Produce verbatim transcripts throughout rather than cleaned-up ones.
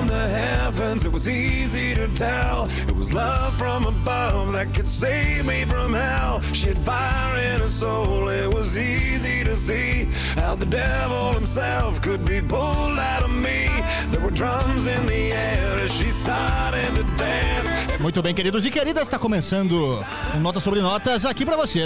from the heavens, it was easy to tell. It was love from above that could save me from hell. She had fire in her soul, it was easy to see how the devil himself could be pulled out of me. There were drums in the air as she started to dance. Muito bem, queridos e queridas, está começando um Nota sobre Notas aqui pra vocês.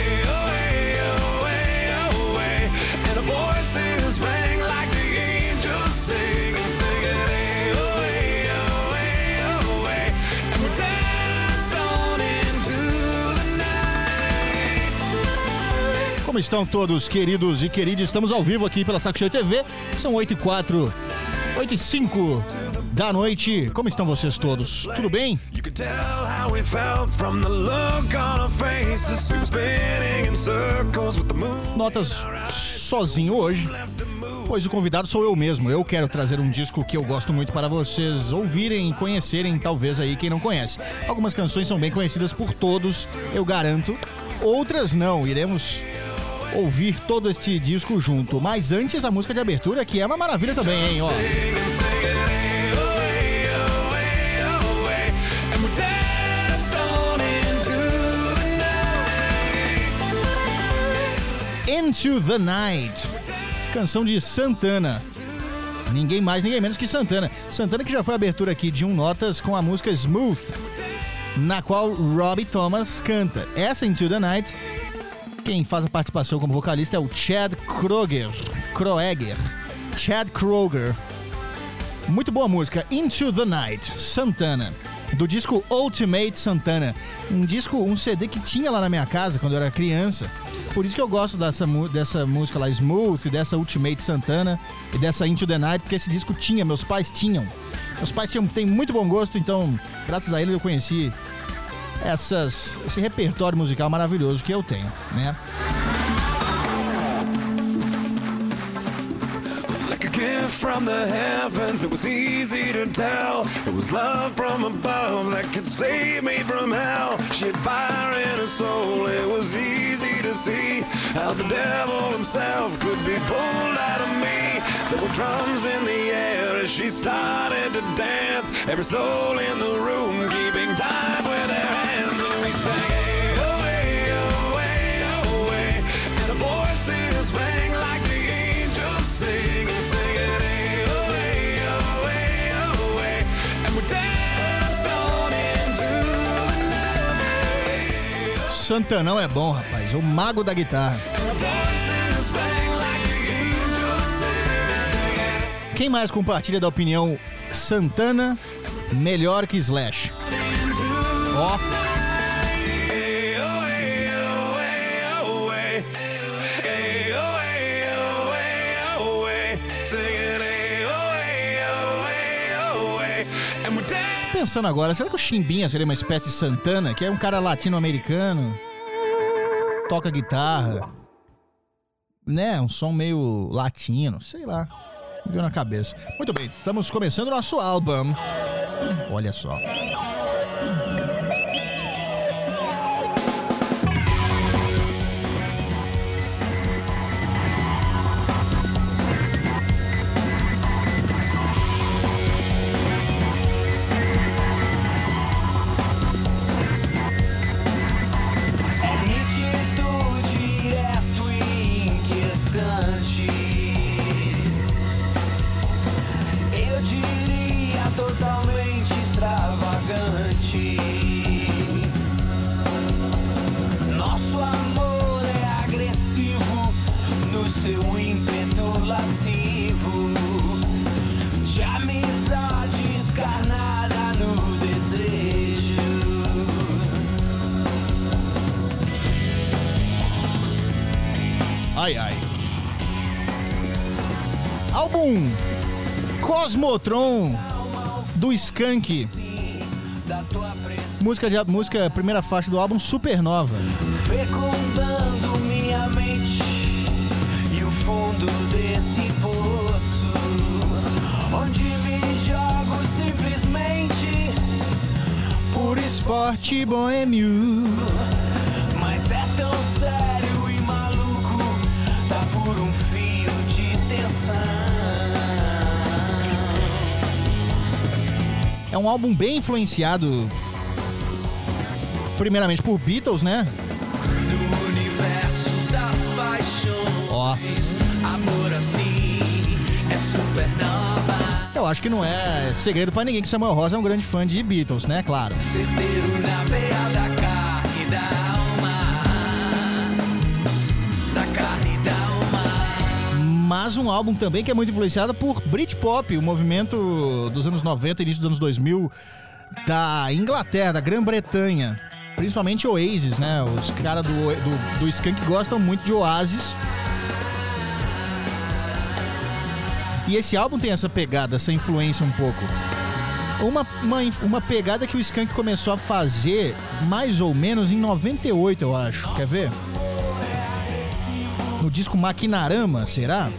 Como estão todos, queridos e queridas? Estamos ao vivo aqui pela Saco Cheio T V. São oito e quatro, oito e cinco da noite. Como estão vocês todos? Tudo bem? Notas sozinho hoje, pois o convidado sou eu mesmo. Eu quero trazer um disco que eu gosto muito para vocês ouvirem e conhecerem, talvez aí quem não conhece. Algumas canções são bem conhecidas por todos, eu garanto. Outras não, iremos ouvir todo este disco junto. Mas antes, a música de abertura, que é uma maravilha também, hein, ó. Into the Night, canção de Santana. Ninguém mais, ninguém menos que Santana. Santana que já foi a abertura aqui de um Notas com a música Smooth, na qual Robbie Thomas canta. Essa Into the Night, quem faz a participação como vocalista é o Chad Kroeger. Kroeger. Chad Kroeger. Muito boa música. Into the Night, Santana, do disco Ultimate Santana. Um disco, um C D que tinha lá na minha casa quando eu era criança. Por isso que eu gosto dessa, dessa música lá, Smooth, dessa Ultimate Santana e dessa Into the Night, porque esse disco tinha, meus pais tinham. Meus pais tinham, têm muito bom gosto, então, graças a eles eu conheci essas, esse repertório musical maravilhoso que eu tenho, né? Like a gift from the heavens, it was easy to tell. It was love from above that could save me from hell. She had fire in her soul, it was easy to see how the devil himself could be pulled out of me. There were drums in the air as she started to dance. Every soul in the room keeping time with their hands. And we sang, hey, oh, hey, oh, hey, oh, hey. And the voices rang like the angels sing. And sing it, hey, oh, hey, oh, hey, oh, hey. And we danced on into the night. Santanão é bom, rapaz. O mago da guitarra. Quem mais compartilha da opinião Santana melhor que Slash? Ó. Pensando agora, será que o Chimbinha seria uma espécie de Santana, que é um cara latino-americano, toca guitarra, né? Um som meio latino, sei lá. Viu na cabeça. Muito bem, estamos começando o nosso álbum. Olha só. Totalmente extravagante. Nosso amor é agressivo no seu ímpeto lascivo, de amizade escarnada no desejo. Ai, ai. Álbum Cosmotron do Skank. Música, de, música, primeira faixa do álbum, Supernova. Fecundando minha mente e o fundo desse poço, onde me jogo simplesmente por esporte boêmio. Mas é tão sério e maluco, tá por um fio de tensão. É um álbum bem influenciado, primeiramente por Beatles, né? No universo das paixões, Ó. amor assim é supernova. Eu acho que não é segredo pra ninguém que Samuel Rosa é um grande fã de Beatles, né? Claro. Certeiro na veia da carne e da alma, da carne e da alma. Mas um álbum também que é muito influenciado por Britpop, o movimento dos anos noventa, início dos anos dois mil, da Inglaterra, da Grã-Bretanha. Principalmente Oasis, né? Os caras do, do, do Skank gostam muito de Oasis. E esse álbum tem essa pegada, essa influência um pouco. Uma, uma, uma pegada que o Skank começou a fazer mais ou menos em noventa e oito, eu acho. Quer ver? No disco Maquinarama, será?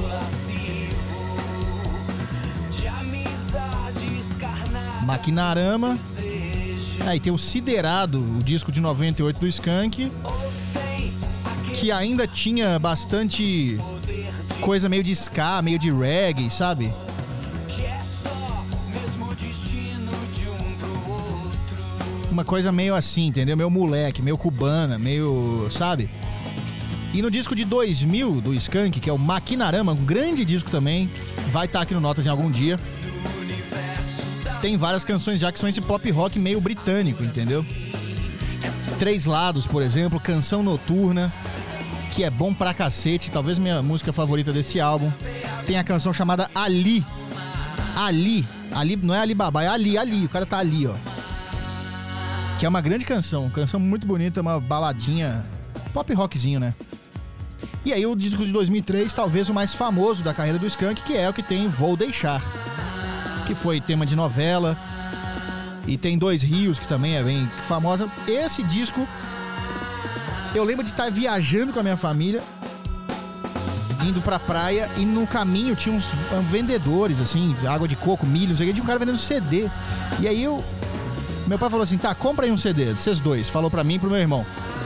Maquinarama. Aí tem o Siderado, o disco de noventa e oito do Skank, que ainda tinha bastante coisa meio de ska, meio de reggae, sabe? Uma coisa meio assim, entendeu? Meio moleque, meio cubana, meio, sabe? E no disco de dois mil do Skank, que é o Maquinarama, um grande disco também, vai estar aqui no Notas em algum dia. Tem várias canções já que são esse pop rock meio britânico, entendeu? Três Lados, por exemplo, Canção Noturna, que é bom pra cacete, talvez minha música favorita desse álbum. Tem a canção chamada Ali. Ali. Ali, não é Alibaba, é Ali, Ali. O cara tá ali, ó. Que é uma grande canção, canção muito bonita, uma baladinha, pop rockzinho, né? E aí o disco de dois mil e três, talvez o mais famoso da carreira do Skank, que é o que tem Vou Deixar, que foi tema de novela. E tem Dois Rios, que também é bem famosa. Esse disco, eu lembro de estar viajando com a minha família, indo pra praia, e no caminho tinha uns vendedores, assim, água de coco, milho, não sei o que, tinha um cara vendendo C D. E aí eu... Meu pai falou assim, tá, compra aí um C D, vocês dois. Falou pra mim e pro meu irmão.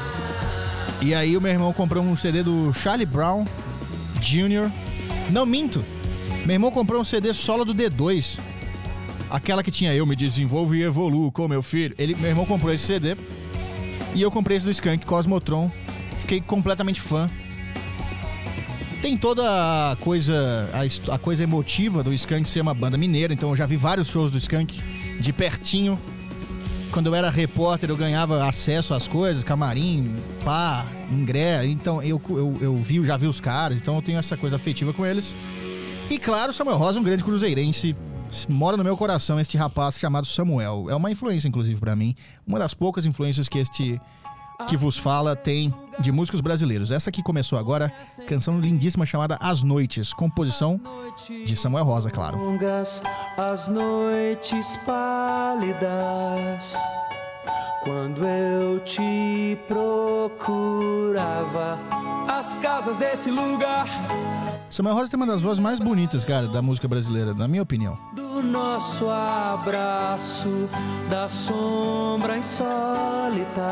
E aí o meu irmão comprou um C D do Charlie Brown Júnior Não, minto. Meu irmão comprou um C D solo do D dois. Aquela que tinha Eu Me Desenvolvo e Evoluo com meu filho. Ele, meu irmão comprou esse C D. E eu comprei esse do Skank, Cosmotron. Fiquei completamente fã. Tem toda a coisa, a, a coisa emotiva do Skank ser uma banda mineira. Então eu já vi vários shows do Skank de pertinho. Quando eu era repórter, eu ganhava acesso às coisas, camarim, pá, ingresso. Então eu, eu, eu vi, já vi os caras, então eu tenho essa coisa afetiva com eles. E claro, Samuel Rosa, um grande cruzeirense, mora no meu coração este rapaz chamado Samuel. É uma influência, inclusive, pra mim. Uma das poucas influências que este que vos fala tem de músicos brasileiros. Essa aqui começou agora, canção lindíssima chamada As Noites, composição de Samuel Rosa, claro. As noites pálidas, quando eu te procurava, as casas desse lugar. Samuel Rosa tem uma das vozes mais bonitas, cara, da música brasileira, na minha opinião. Do nosso abraço, da sombra insólita,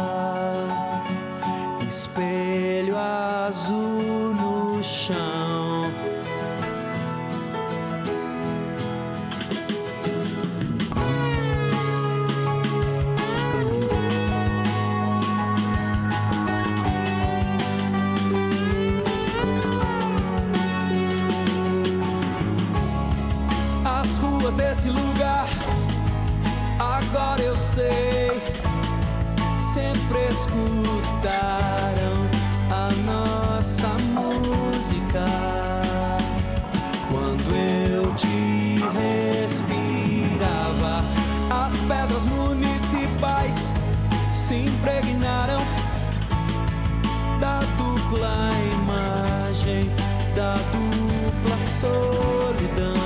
espelho azul no chão. Desse lugar, agora eu sei, sempre escutaram a nossa música. Quando eu te respirava, as pedras municipais se impregnaram da dupla imagem, da dupla solidão.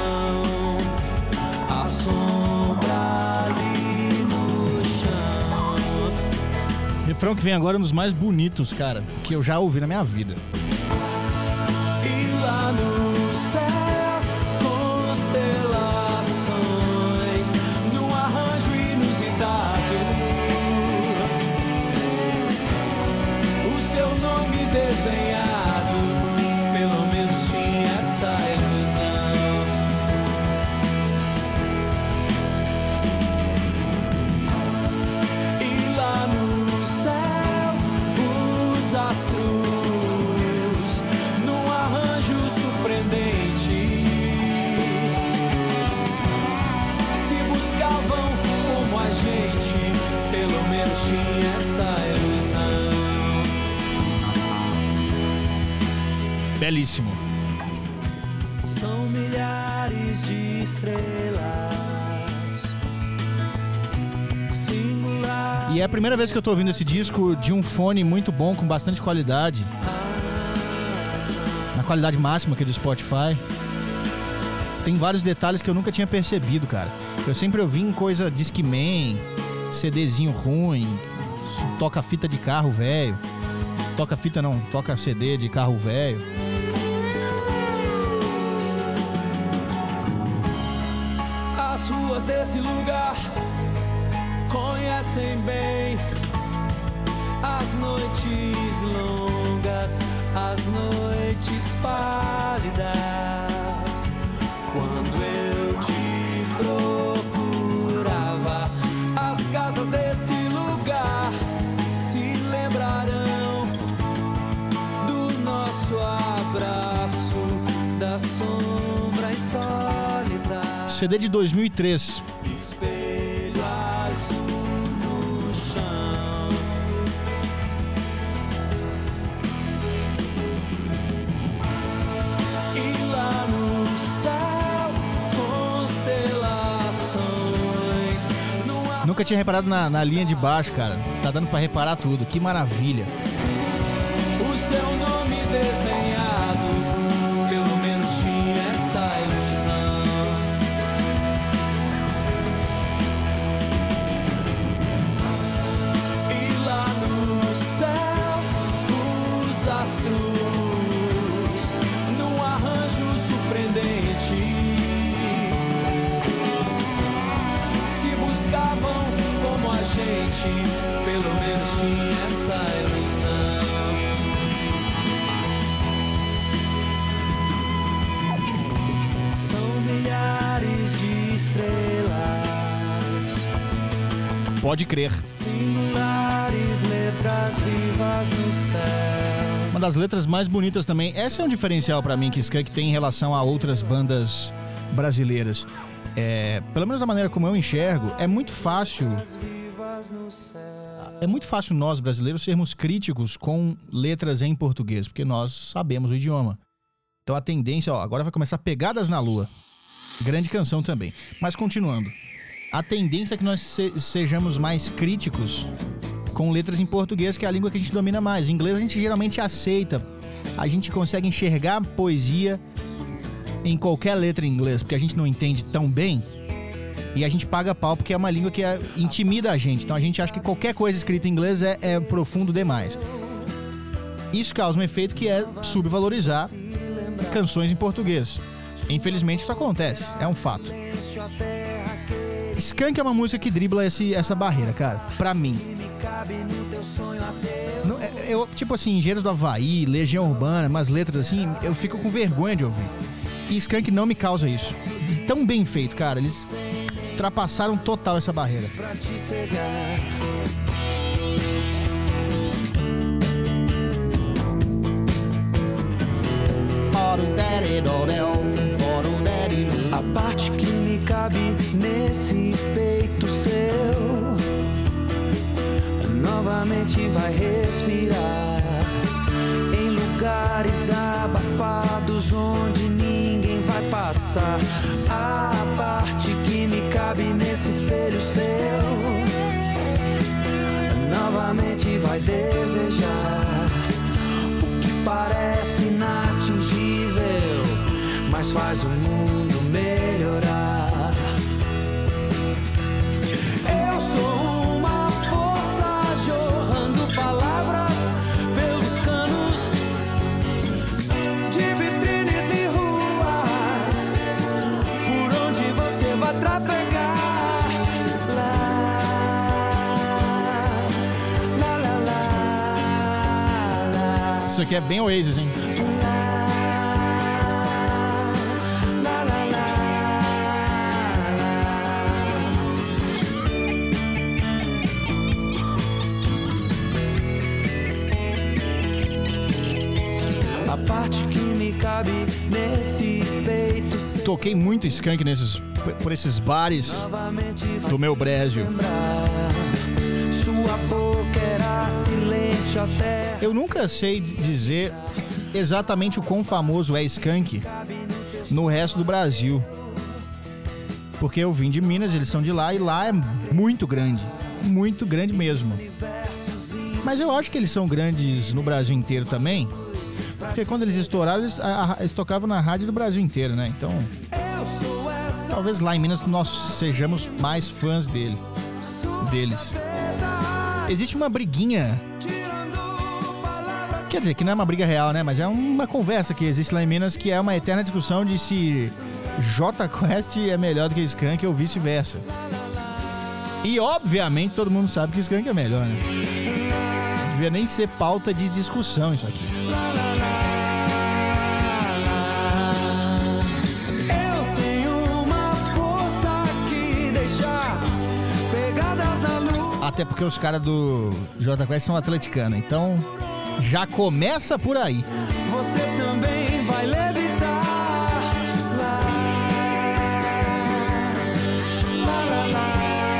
Refrão que vem agora é um dos mais bonitos, cara, que eu já ouvi na minha vida. E lá no céu, constelações, num arranjo inusitado, o seu nome desenhado, pelo menos tinha essa ilusão. Belíssimo. São milhares de estrelas. Singular. E é a primeira vez que eu tô ouvindo esse disco de um fone muito bom, com bastante qualidade. Na qualidade máxima aqui do Spotify. Tem vários detalhes que eu nunca tinha percebido, cara. Eu sempre ouvi em coisa Discman, CDzinho ruim, toca fita de carro velho. Toca fita não, toca C D de carro velho. As ruas desse lugar conhecem bem as noites longas, as noites pálidas. Quando eu te procurava, as casas desse lugar se lembrarão do nosso abraço, da sombra insólita. C D de dois mil e três. Espelho azul no chão. E lá no céu, constelações. Numa... Nunca tinha reparado na, na linha de baixo, cara. Tá dando pra reparar tudo. Que maravilha. O seu nome desenhado, pelo menos tinha essa ilusão. E lá no céu, os astros, num arranjo surpreendente, se buscavam como a gente, pelo menos tinha essa ilusão. São milhares de estrelas, Pode crer. singulares letras vivas no céu. Uma das letras mais bonitas também. Essa é um diferencial pra mim que Skank tem em relação a outras bandas brasileiras. É, pelo menos da maneira como eu enxergo, é muito fácil. Vivas no céu. É muito fácil nós brasileiros sermos críticos com letras em português, porque nós sabemos o idioma. Então a tendência, ó, agora vai começar Pegadas na Lua. Grande canção também. Mas continuando. A tendência é que nós se- sejamos mais críticos com letras em português, que é a língua que a gente domina mais. Em inglês a gente geralmente aceita. A gente consegue enxergar poesia em qualquer letra em inglês, porque a gente não entende tão bem. E a gente paga pau porque é uma língua que é, intimida a gente. Então a gente acha que qualquer coisa escrita em inglês é, é profundo demais. Isso causa um efeito que é subvalorizar canções em português. Infelizmente isso acontece, é um fato. Skank é uma música que dribla esse, essa barreira, cara, pra mim. Não, é- eu, tipo assim, Engenheiros do Havaí, Legião Urbana, umas letras assim, eu fico com vergonha de ouvir. E Skank não me causa isso. Tão bem feito, cara, eles ultrapassaram total essa barreira. Pra te cegar. A parte que me cabe nesse peito seu novamente vai respirar em lugares abafados onde ninguém vai passar. A parte que me cabe nesse espelho seu novamente vai desejar o que parece inatingível, mas faz o mundo melhorar. Eu sou uma força jorrando palavras pelos canos de vitrines e ruas, por onde você vai trafegar. Lá, lá, lá, lá, lá. Isso aqui é bem Oasis, hein? La, la, la, la. A parte que me cabe nesse peito seu Toquei muito Skank nesses, por esses bares novamente vai do meu brejo. lembrar. Sua boca era silêncio até Eu nunca sei dizer exatamente o quão famoso é Skank no resto do Brasil. Porque eu vim de Minas, eles são de lá, e lá é muito grande. Muito grande mesmo. Mas eu acho que eles são grandes no Brasil inteiro também. Porque quando eles estouraram, eles, a, a, eles tocavam na rádio do Brasil inteiro, né? Então, talvez lá em Minas nós sejamos mais fãs dele, deles. Existe uma briguinha, quer dizer, que não é uma briga real, né? Mas é uma conversa que existe lá em Minas, que é uma eterna discussão de se Jota Quest é melhor do que Skank ou vice-versa. E obviamente todo mundo sabe que Skank é melhor, né? Não devia nem ser pauta de discussão isso aqui. Eu tenho uma força que deixar pegadas na luz. Até porque os caras do Jota Quest são atleticanos, então já começa por aí. Você também vai levitar. Lá, lá, lá, lá.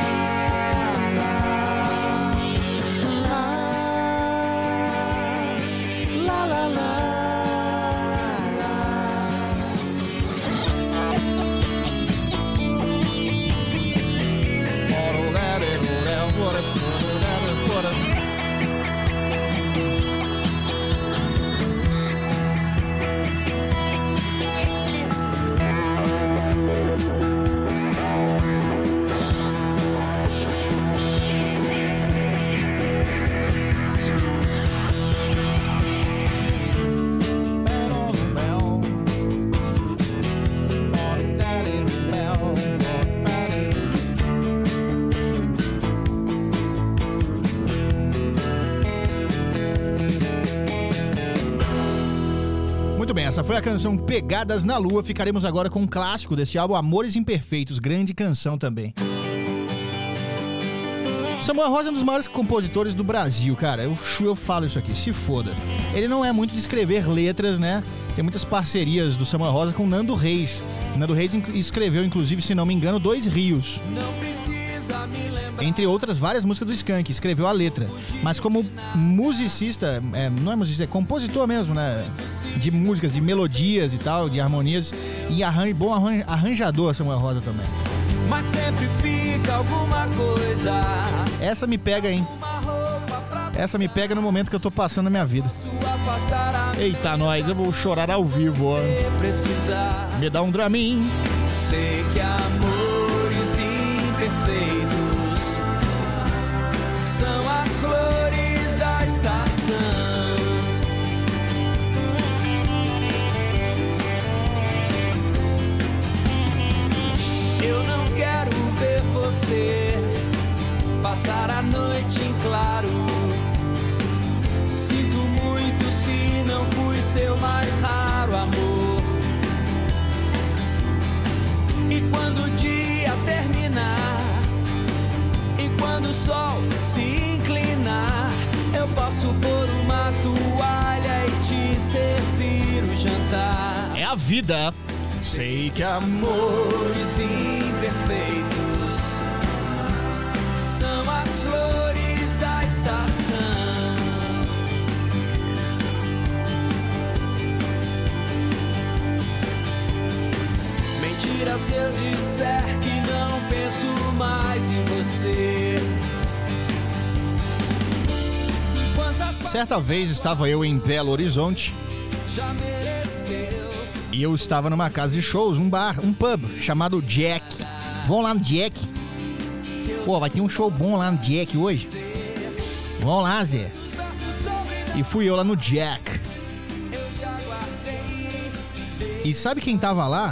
Essa foi a canção Pegadas na Lua. Ficaremos agora com um clássico deste álbum, Amores Imperfeitos, grande canção também. Samuel Rosa é um dos maiores compositores do Brasil, cara. Eu, eu falo isso aqui, se foda. Ele não é muito de escrever letras, né? Tem muitas parcerias do Samuel Rosa com Nando Reis. Nando Reis escreveu, inclusive, se não me engano, Dois Rios. Não precisa me lembrar. Entre outras várias músicas do Skank, escreveu a letra. Mas como musicista, é, não é musicista, é compositor mesmo, né? De músicas, de melodias e tal, de harmonias. E arran... bom arran... arranjador, Samuel Rosa também. Mas sempre fica alguma coisa. Essa me pega, hein? Essa me pega no momento que eu tô passando na minha vida. Eita, nós, eu vou chorar ao vivo, ó. Me dá um Dramin. Sei que amores imperfeitos são as flores da estação. Eu não quero ver você passar a noite em claro. Sinto muito se não fui seu mais raro amor. E quando o dia terminar, e quando o sol se inclinar, eu posso pôr uma toalha e te servir o jantar. É a vida. Sei que Amores imperfeitos são as flores da estação. Mentira se eu disser que não penso mais em você. Quantas certa vez estava eu em Belo Horizonte já mereceu. e eu estava numa casa de shows, um bar, um pub chamado Jack. Vão lá no Jack. Pô, vai ter um show bom lá no Jack hoje. Vamos lá, Zé. E fui eu lá no Jack. E sabe quem tava lá?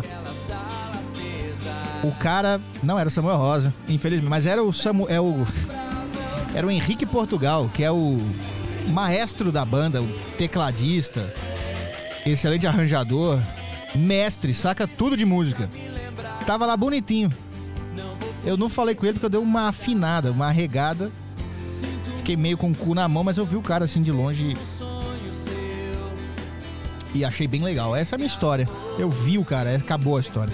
O cara não era o Samuel Rosa, infelizmente, mas era o Samuel, é o, era o Henrique Portugal, que é o maestro da banda, o tecladista, excelente arranjador, mestre, saca tudo de música. Tava lá bonitinho. Eu não falei com ele porque eu dei uma afinada, uma arregada. Fiquei meio com o cu na mão, mas eu vi o cara assim de longe e achei bem legal. Essa é a minha história. Eu vi o cara, acabou a história.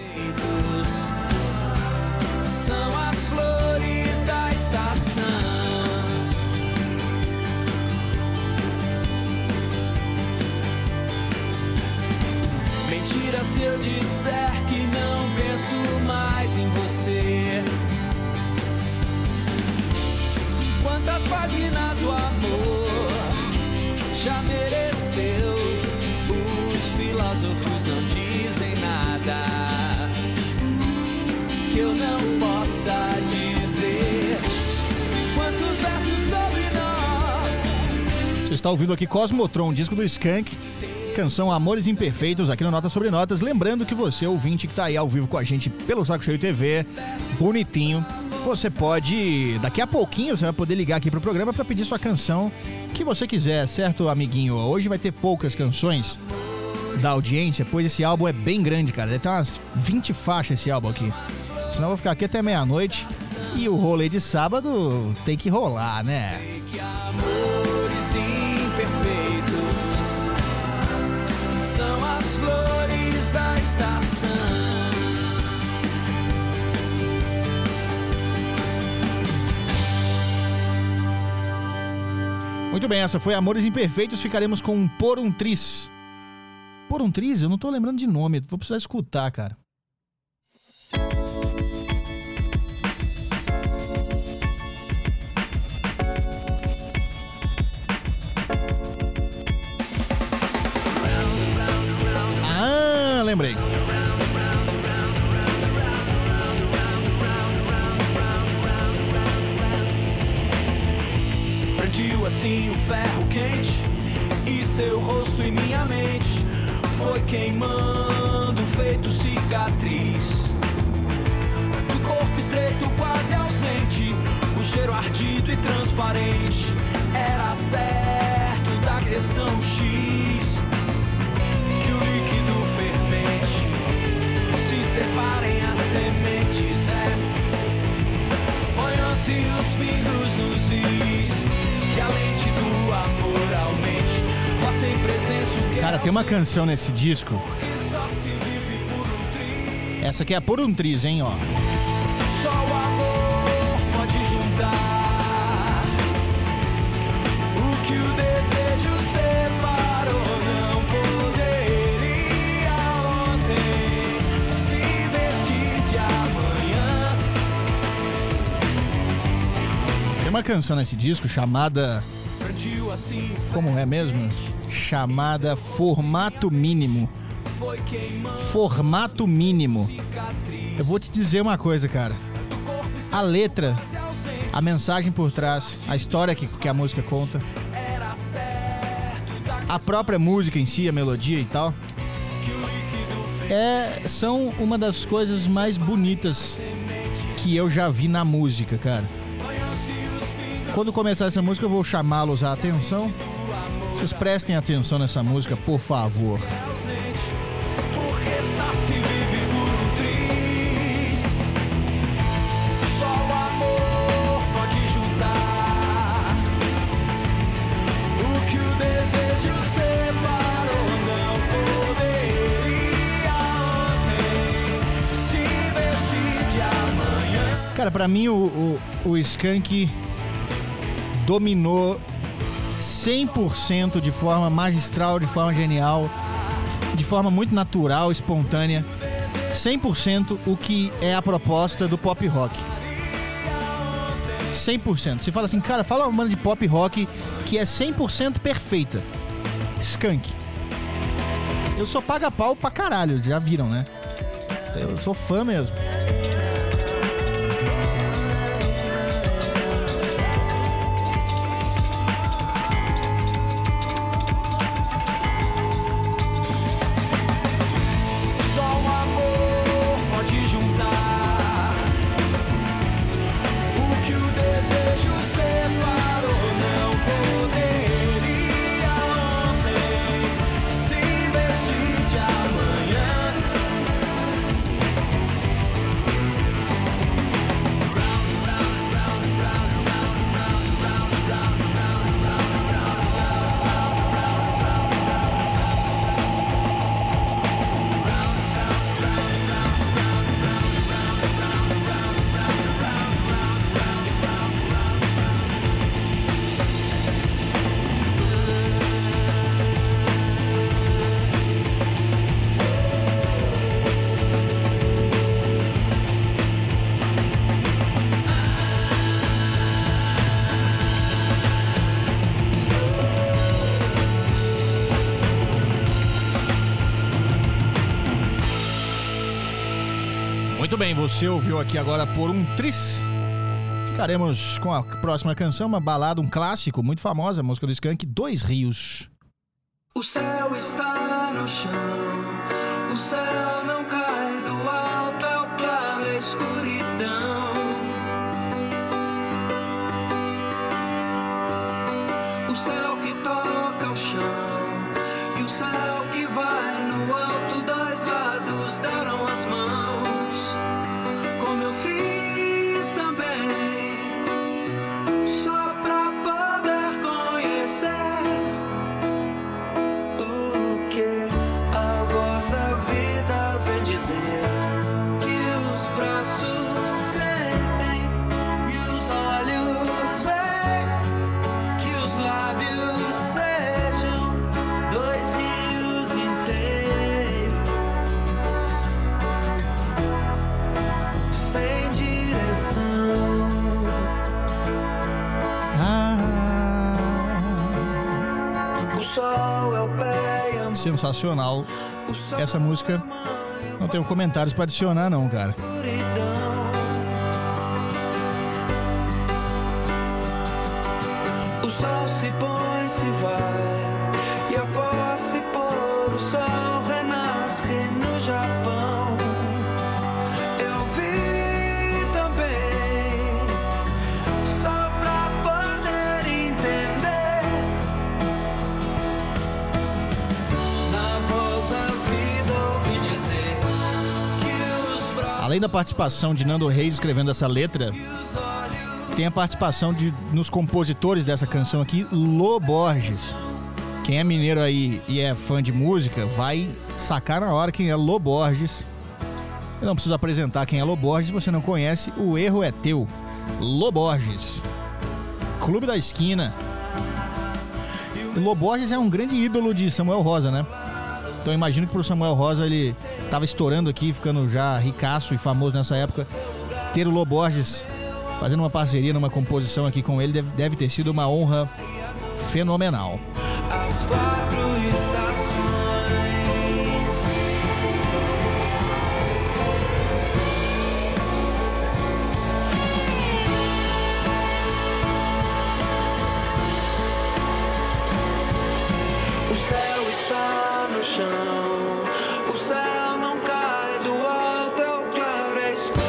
São as flores da estação. possa dizer quantos versos sobre nós. Você está ouvindo aqui Cosmotron, disco do Skank, canção Amores Imperfeitos, aqui no Notas Sobre Notas. Lembrando que você, ouvinte que tá aí ao vivo com a gente pelo Saco Cheio T V, bonitinho, você pode, daqui a pouquinho você vai poder ligar aqui pro programa para pedir sua canção que você quiser, certo, amiguinho? Hoje vai ter poucas canções da audiência, pois esse álbum é bem grande, cara. Deve ter umas vinte faixas esse álbum aqui. Senão eu vou ficar aqui até meia-noite e o rolê de sábado tem que rolar, né? Que amores imperfeitos são as flores da estação. Muito bem, essa foi Amores Imperfeitos. Ficaremos com um Por um Tris. Por um Tris? Eu não tô lembrando de nome. Vou precisar escutar, cara. Ah, lembrei. Prendiu assim o ferro quente e seu rosto em minha mente foi queimando, feito cicatriz. Do corpo estreito, quase ausente, o cheiro ardido e transparente. Era certo da questão X, que o líquido fermente se separem as sementes. É, ponham-se os pingos nos is, que a lente do amor aumente. Faça em presença o que Cara, tem uma canção nesse disco. só se vive por um triz. Essa aqui é a Por um Tris, hein, ó. Só o amor pode juntar o que o desejo separou. Não poderia ontem se vestir de amanhã. Tem uma canção nesse disco chamada... Prendiu assim, Como é mesmo? Chamada Formato Mínimo. foi queimando Formato Mínimo. cicatriz. Eu vou te dizer uma coisa, cara. Do corpo A letra, ausente, a mensagem por trás, a história que, que a música conta, era certo da a própria música em si, a melodia e tal, que o líquido é, são uma das coisas mais bonitas que eu já vi na música, cara. Quando começar essa música eu vou chamá-los à atenção. Vocês prestem atenção nessa música, por favor. ausente, porque só se vive por um triz. Só o amor pode juntar o que o desejo separou. Não poderia ontem se vestir de amanhã. Cara, pra mim o, o, o Skank dominou cem por cento de forma magistral, de forma genial, de forma muito natural, espontânea, cem por cento o que é a proposta do pop rock. cem por cento. Você fala assim, cara, fala uma banda de pop rock que é cem por cento perfeita. Skank. Eu sou paga-pau pra caralho, já viram, né? Eu sou fã mesmo. Só o amor pode juntar o que o desejo separou. Não poderia ontem se vestir de amanhã. bem, você ouviu aqui agora Por um Tris. Ficaremos com a próxima canção, uma balada, um clássico muito famosa, a música do Skank, Dois Rios. O céu está no chão, o céu não cai do alto, é o claro, é a escuridão. O céu que toca o chão e o céu que vai no alto, dois lados deram as mãos, como eu fiz também, só pra poder conhecer o que a voz da vida vem dizer, que os braços sentem e os olhos veem, que os lábios sejam dois rios inteiros, sem direção. Ah, O sol é o pé e a sensacional. o sol Essa música não tenho comentários pra adicionar não, cara. escuridão. O sol se põe, se vai, e após se pôr, o sol renasce no Japão. Eu vi também, só pra poder entender, na voz da vida ouvi dizer que os braços Além da participação de Nando Reis escrevendo essa letra, tem a participação de, nos compositores dessa canção aqui, Lô Borges. Quem é mineiro aí e é fã de música, vai sacar na hora quem é Lô Borges. Eu não preciso apresentar quem é Lô Borges, se você não conhece, o erro é teu. Lô Borges. Clube da Esquina. O Lô Borges é um grande ídolo de Samuel Rosa, né? Então eu imagino que pro Samuel Rosa ele tava estourando aqui, ficando já ricaço e famoso nessa época. Ter o Lô Borges fazendo uma parceria numa composição aqui com ele deve, deve ter sido uma honra fenomenal. as quatro estações. O céu está no chão, o céu não cai do alto, é o claro, é a escuridão.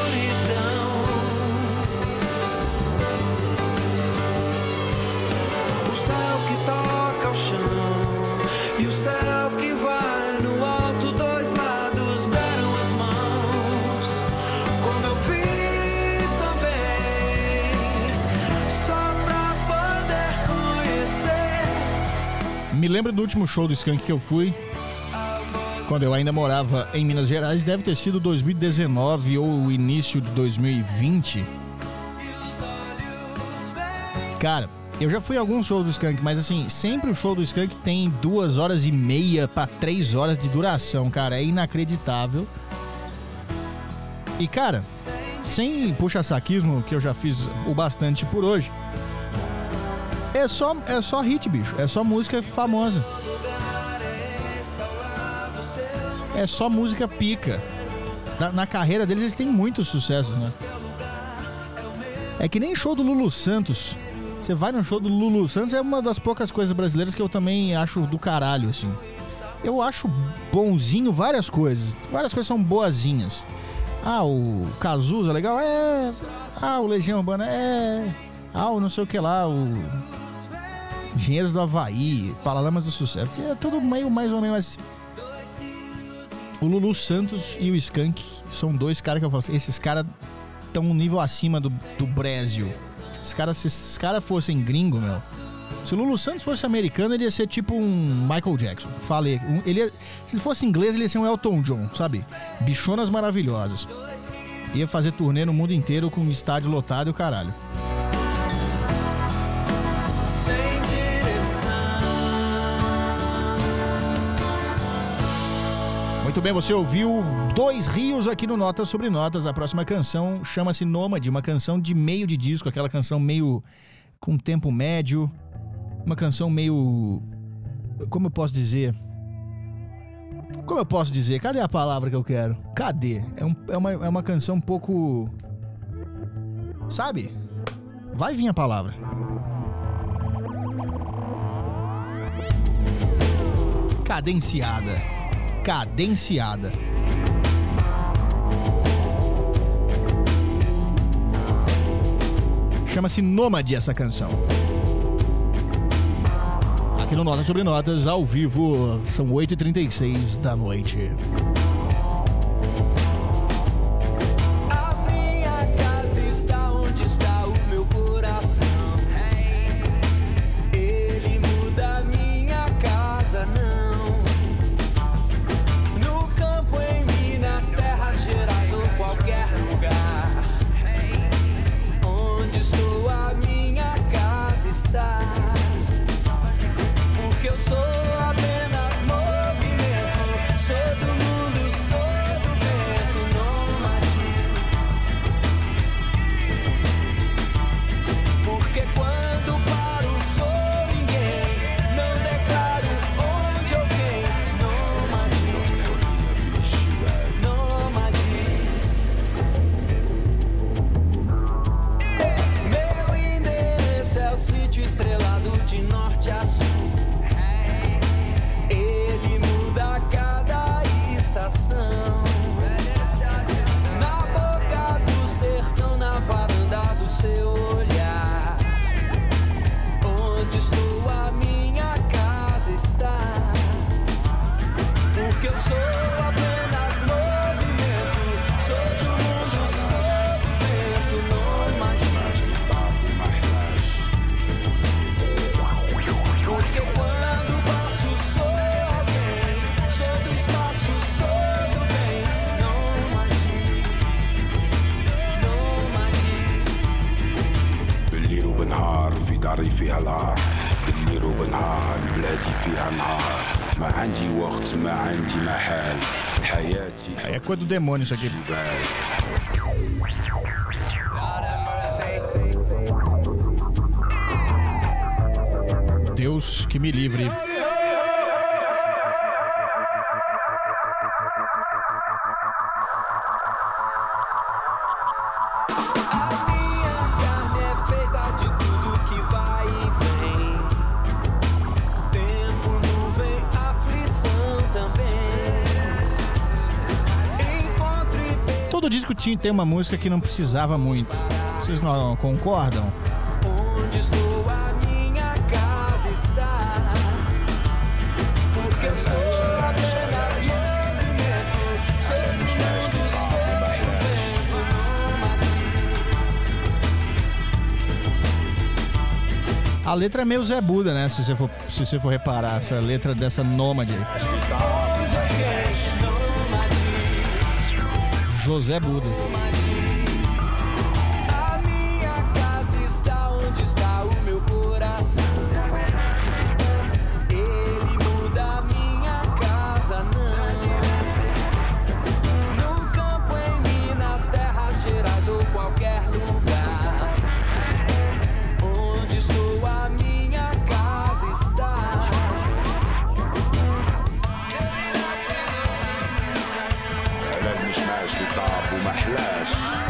O céu que toca o chão e o céu que vai no alto, dois lados deram as mãos, como eu fiz também, só pra poder conhecer. Me lembro do último show do Skank que eu fui, quando eu ainda morava em Minas Gerais, deve ter sido dois mil e dezenove ou o início de dois mil e vinte. Cara, eu já fui a alguns shows do Skank, mas assim, sempre o show do Skank tem duas horas e meia pra três horas de duração, cara, é inacreditável. E cara, sem puxa-saquismo, que eu já fiz o bastante por hoje, é só, é só hit, bicho, é só música famosa. É só música pica. Na, na carreira deles, eles têm muitos sucessos, né? É que nem show do Lulu Santos. Você vai no show do Lulu Santos, é uma das poucas coisas brasileiras que eu também acho do caralho, assim. Eu acho bonzinho várias coisas. Várias coisas são boazinhas. Ah, o Cazuza é legal? É. Ah, o Legião Urbana é. Ah, o não sei o que lá, o Engenheiros do Havaí, Paralamas do Sucesso. É tudo meio mais ou menos. O Lulu Santos e o Skank são dois caras que eu falo assim, esses caras estão um nível acima do, do Brasil. Esses caras, se esses caras fossem gringo, meu. Se o Lulu Santos fosse americano, ele ia ser tipo um Michael Jackson. Falei. Um, ele ia, se ele fosse inglês, ele ia ser um Elton John, sabe? Bichonas maravilhosas. Ia fazer turnê no mundo inteiro com um estádio lotado e o caralho. Muito bem, você ouviu Dois Rios aqui no Notas sobre Notas. A próxima canção chama-se Nômade, uma canção de meio de disco, aquela canção meio com tempo médio, uma canção meio, como eu posso dizer, Como eu posso dizer? Cadê a palavra que eu quero? Cadê? É, um, é, uma, é uma canção um pouco... Sabe? Vai vir a palavra. Cadenciada. Cadenciada. Chama-se Nômade essa canção. Aqui no Notas sobre Notas, ao vivo, são oito e trinta e seis da noite. A minha casa está onde está o meu coração. Ele muda a minha casa, não. No campo, em Minas, Terras Gerais ou qualquer lugar. Onde estou, a minha casa está. Porque eu sou apenas movimento, sou do mundo, sou do vento, nômade. Porque quando paro sou ninguém, não declaro onde ou quem, nômade, nômade. Meu endereço é o sítio estrelado de norte a sul. Ele muda a cada estação. Na boca do sertão, na varanda do seu olhar. Onde estou, a minha casa está. Porque eu sou apenas movimento, sou do mundo, sou do vento, nômade. Porque quando passo sou alguém, sou do espaço, sou do bem, nômade, nômade. بالليل وبنهار في داري فيها العار بالليل وبنهار بلادي فيها نهار ما عندي وقت ما عندي محال حياتي Aí é coisa do demônio isso aqui. جبال Deus que me livre. A minha carne é feita de tudo que vai e vem. Tempo, nuvem, aflição também. Encontro e beijo. Todo disco tinha tem uma música que não precisava muito. Vocês não concordam? Onde estou, a minha casa está. Porque eu sou apenas movimento, sou do mundo, sou do vento, nômade. A letra é meio Zé Buda, né? Se você for, se você for reparar, essa letra dessa Nômade. Onde eu quero, nômade. José Buda. A minha casa está onde está o meu coração. Ele muda a minha casa, não. No campo, em Minas, Terras Gerais ou qualquer lugar. Onde estou, a minha casa está. على المشماش اللي طاب ومحلاش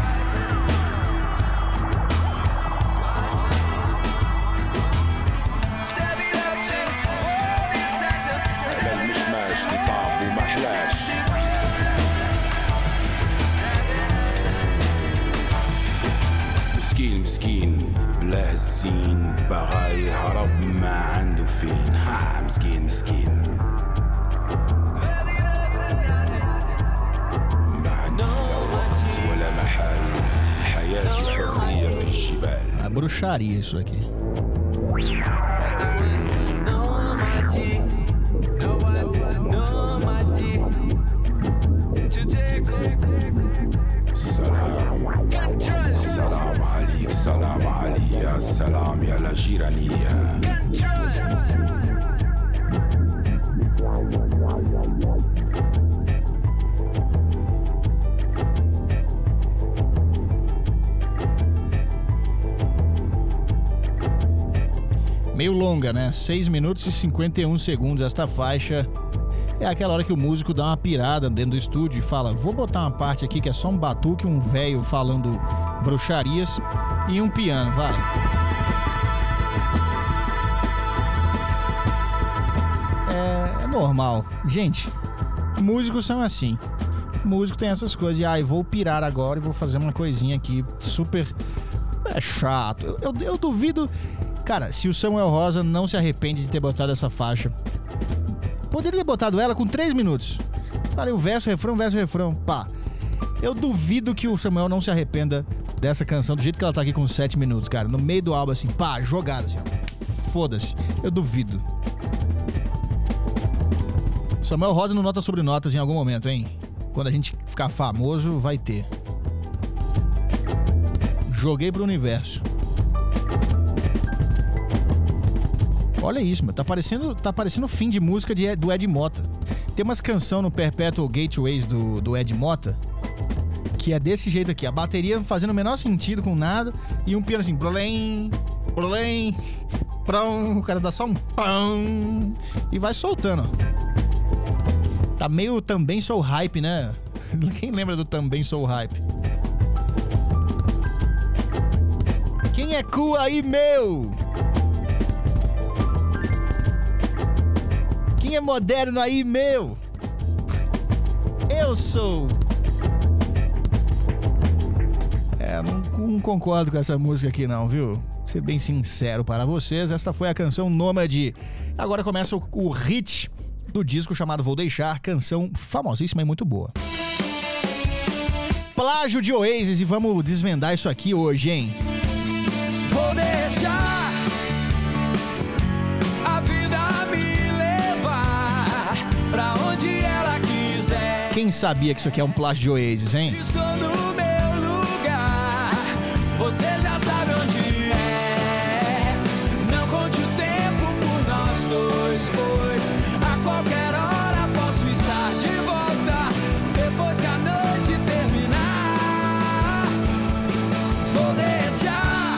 على المشماش اللي طاب ومحلاش مسكين مسكين بلا الزين بغا يهرب ما عنده فين ها مسكين مسكين ما عندي لا وقت ولا محل حياتي حرية في الجبال É bruxaria isso aqui. Nômade, nômade. To take سلام control, سلام عليك سلام عليا سلام يا لجيرانية control. Meio longa, né? seis minutos e cinquenta e um segundos esta faixa É aquela hora que o músico dá uma pirada dentro do estúdio e fala: vou botar uma parte aqui que é só um batuque, um velho falando bruxarias e um piano, vai. É, é normal. Gente, músicos são assim. Músico tem essas coisas de, ah, eu vou pirar agora e vou fazer uma coisinha aqui super... É chato. Eu, eu, eu duvido... Cara, se o Samuel Rosa não se arrepende de ter botado essa faixa, poderia ter botado ela com três minutos. Falei, o verso, refrão, verso, refrão, pá. Eu duvido que o Samuel não se arrependa dessa canção do jeito que ela tá aqui com sete minutos, cara. No meio do álbum, assim, pá, jogada, assim, ó. Foda-se. Eu duvido. Samuel Rosa não nota sobre notas em algum momento, hein? Quando a gente ficar famoso, vai ter. Joguei pro universo. Olha isso, meu. Tá parecendo, tá parecendo fim de música de, do Ed Mota. Tem umas canções no Perpetual Gateways do, do Ed Mota que é desse jeito aqui. A bateria fazendo o menor sentido com nada e um piano assim, brolém, brolém, prão. O cara dá só um pão e vai soltando, ó. Tá meio Também Sou Hype, né? Quem lembra do Também Sou Hype? Quem é cool aí, meu? Quem é moderno aí, meu? Eu sou. É, não, não concordo com essa música aqui não, viu? Vou ser bem sincero para vocês, essa foi a canção Nômade. Agora começa o, o hit do disco chamado Vou Deixar, canção famosíssima e muito boa. Plágio de Oasis, e vamos desvendar isso aqui hoje, hein? Vou deixar a vida me levar pra onde ela quiser. Quem sabia que isso aqui é um plágio de Oasis, hein? Estou no meu lugar, você já sabe onde é. Não conte o tempo por nós dois, pois a qualquer hora posso estar de volta, depois que a noite terminar. Vou deixar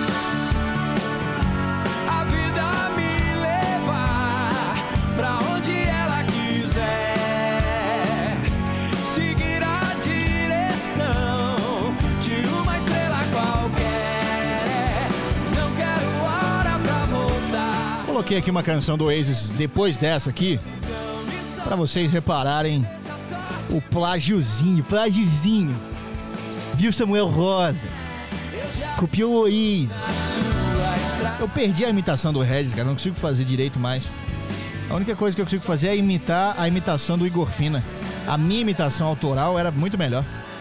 a vida me levar pra onde ela quiser, seguir a direção de uma estrela qualquer. Não quero hora pra voltar. Coloquei aqui uma canção do Oasis depois dessa aqui, pra vocês repararem o plágiozinho, plágiozinho. Viu, Samuel Rosa? Copiou o Oasis. Eu perdi a imitação do Regis, cara, não consigo fazer direito mais. A única coisa que eu consigo fazer é imitar a imitação do Igor Fina. A minha imitação autoral era muito melhor.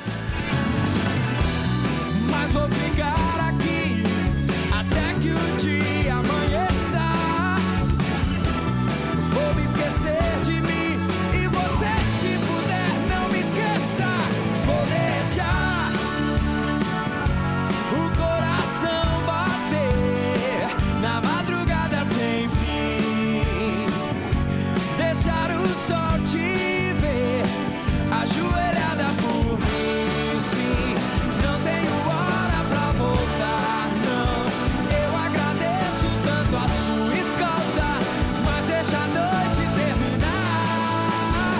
Mas vou ficar aqui até que o dia amanheça. Vou me esquecer de mim e você, se puder, não me esqueça. Vou deixar o coração bater na madrugada sem fim, deixar o sol te ver ajoelhada por mim. Sim, não tenho hora pra voltar, não. Eu agradeço tanto a sua escolta, mas deixa a noite terminar.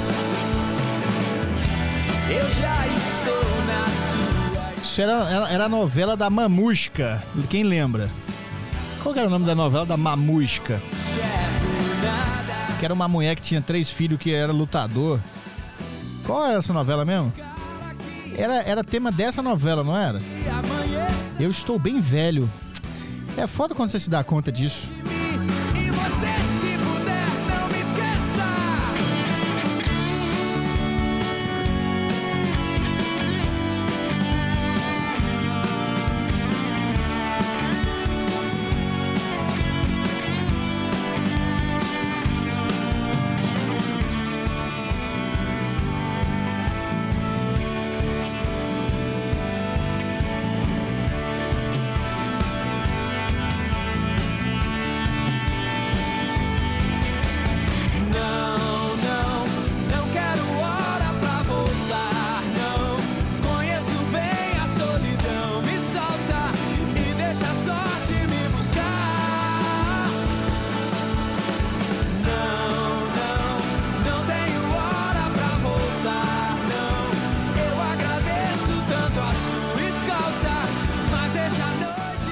Eu já estou na sua. Isso era, era, era a novela da Mamusca. Quem lembra? Qual que era o nome da novela da Mamusca? Enxergo nada. Que era uma mulher que tinha três filhos, que era lutador. Qual era essa novela mesmo? Era, era tema dessa novela, não era? E amanhece Eu estou bem velho. É foda quando você se dá conta disso. e você, se puder, não me esqueça.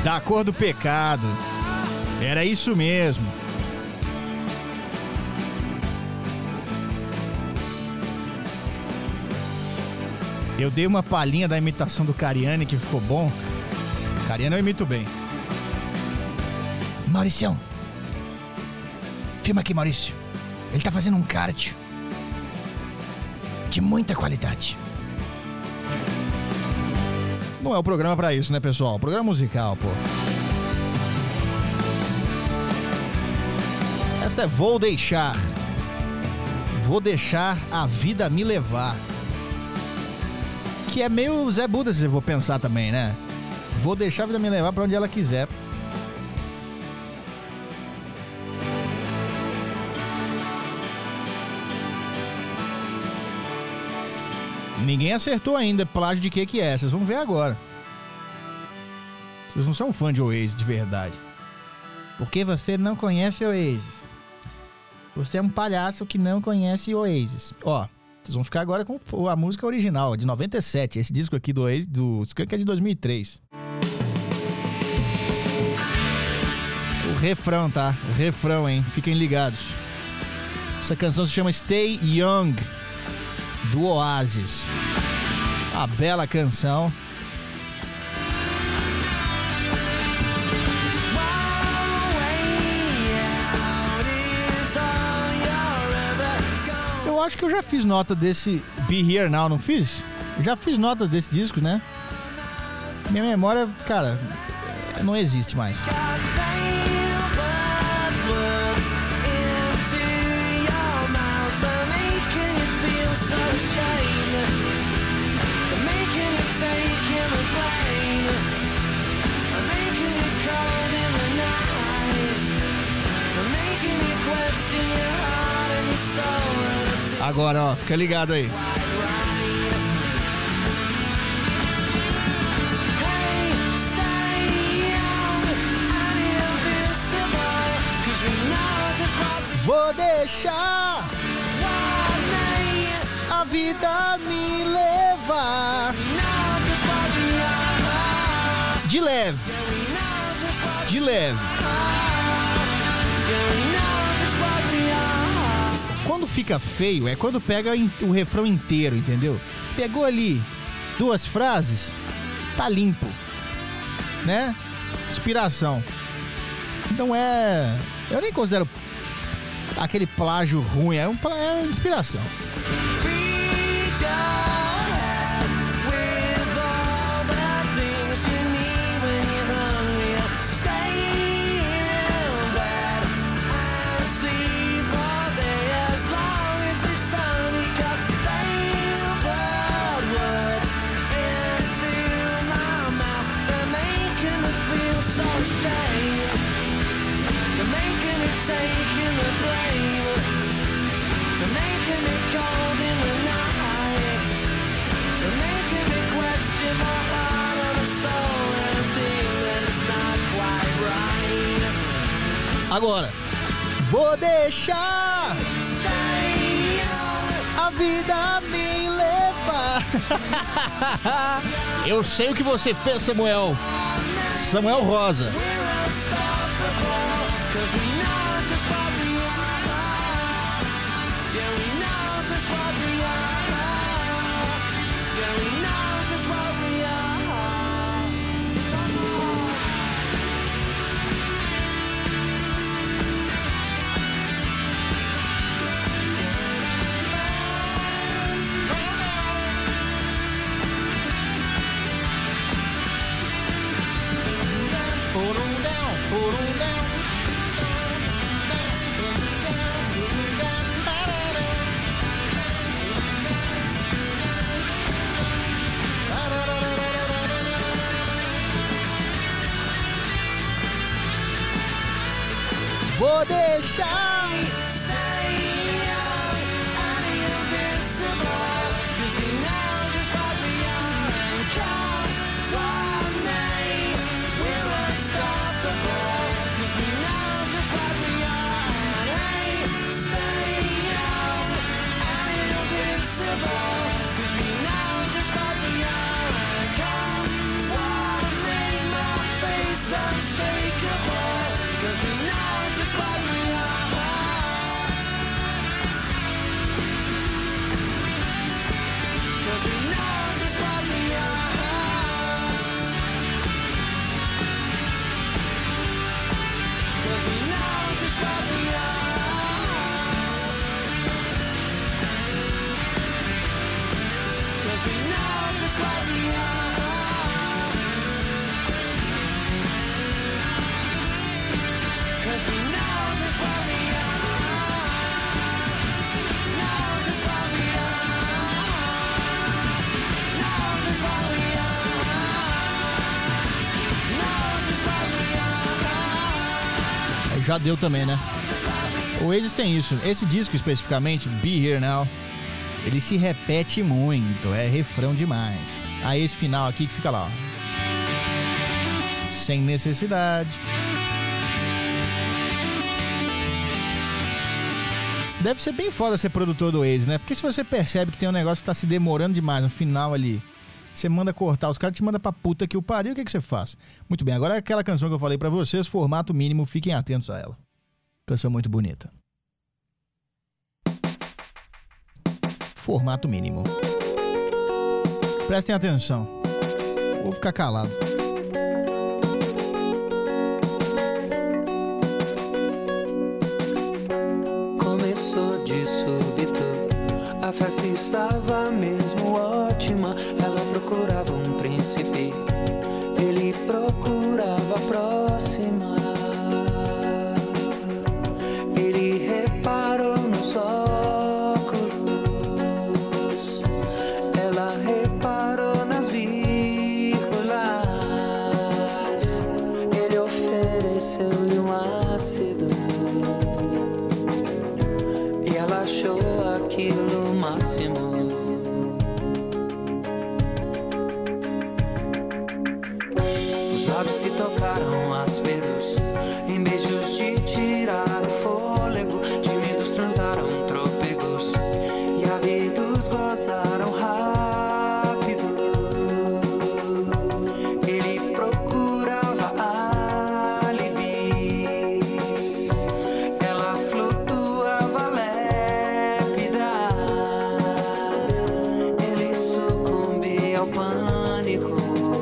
Da cor do pecado. Era isso mesmo. Eu dei uma palhinha da imitação do Cariani que ficou bom. Cariani eu imito bem. Mauricião. Filma aqui, Maurício. Ele tá fazendo um kart de muita qualidade. Não é o programa pra isso, né, pessoal? O programa musical, pô. Esta é Vou Deixar. Vou deixar a vida me levar. Que é meio Zé Buda, se eu vou pensar também, né? Vou deixar a vida me levar pra onde ela quiser. Ninguém acertou ainda plágio de que que é. Vocês vão ver agora. Vocês não são fã de Oasis de verdade. Porque você não conhece Oasis. Você é um palhaço que não conhece Oasis. Ó, vocês vão ficar agora com a música original, de noventa e sete. Esse disco aqui do Oasis, do Skank é de dois mil e três. O refrão, tá? O refrão, hein? Fiquem ligados. Essa canção se chama Stay Young, do Oasis. A bela canção. Eu acho que eu já fiz nota desse Be Here Now, não fiz? Eu já fiz nota desse disco, né? Minha memória, cara, não existe mais. Agora, ó, fica ligado aí. Vou deixar a vida me levar de leve, de leve. Quando fica feio é quando pega o refrão inteiro, entendeu? Pegou ali duas frases, tá limpo, né? Inspiração. Então é... eu nem considero aquele plágio ruim, é, um, é uma inspiração. Agora, vou deixar a vida me levar. Eu sei o que você fez, Samuel. Samuel Rosa. Vou deixar unshakable, 'cause we know just what we are. 'Cause we know just what we are. 'Cause we know just what we are. 'Cause we know just what we are. 'Cause we know just what we are. Know just what we are. Know just what we are. Know just what we are. Já deu também, né? O Oasis tem isso. Esse disco especificamente, Be Here Now, ele se repete muito, é refrão demais. Aí esse final aqui que fica lá, ó. Sem necessidade. Deve ser bem foda ser produtor do Oasis, né? Porque se você percebe que tem um negócio que tá se demorando demais no final ali, você manda cortar, os caras te mandam pra puta que o pariu, o que que você faz? Muito bem, agora é aquela canção que eu falei pra vocês, formato mínimo, fiquem atentos a ela. Canção muito bonita. Formato mínimo. Prestem atenção. Vou ficar calado. Começou de súbito, a festa estava mesmo ótima. Ela procurava um príncipe, ele procurava a próxima. Ele reparou nos óculos, ela reparou nas vírgulas. Ele ofereceu-lhe um ácido e ela achou aquilo o máximo. Os lábios se tocaram ásperos em beijos de tirar o fôlego. Tímidos transaram trôpegos e ávidos gozaram rápido. Ele procurava álibis, ela flutuava lépida. Ele sucumbia ao pânico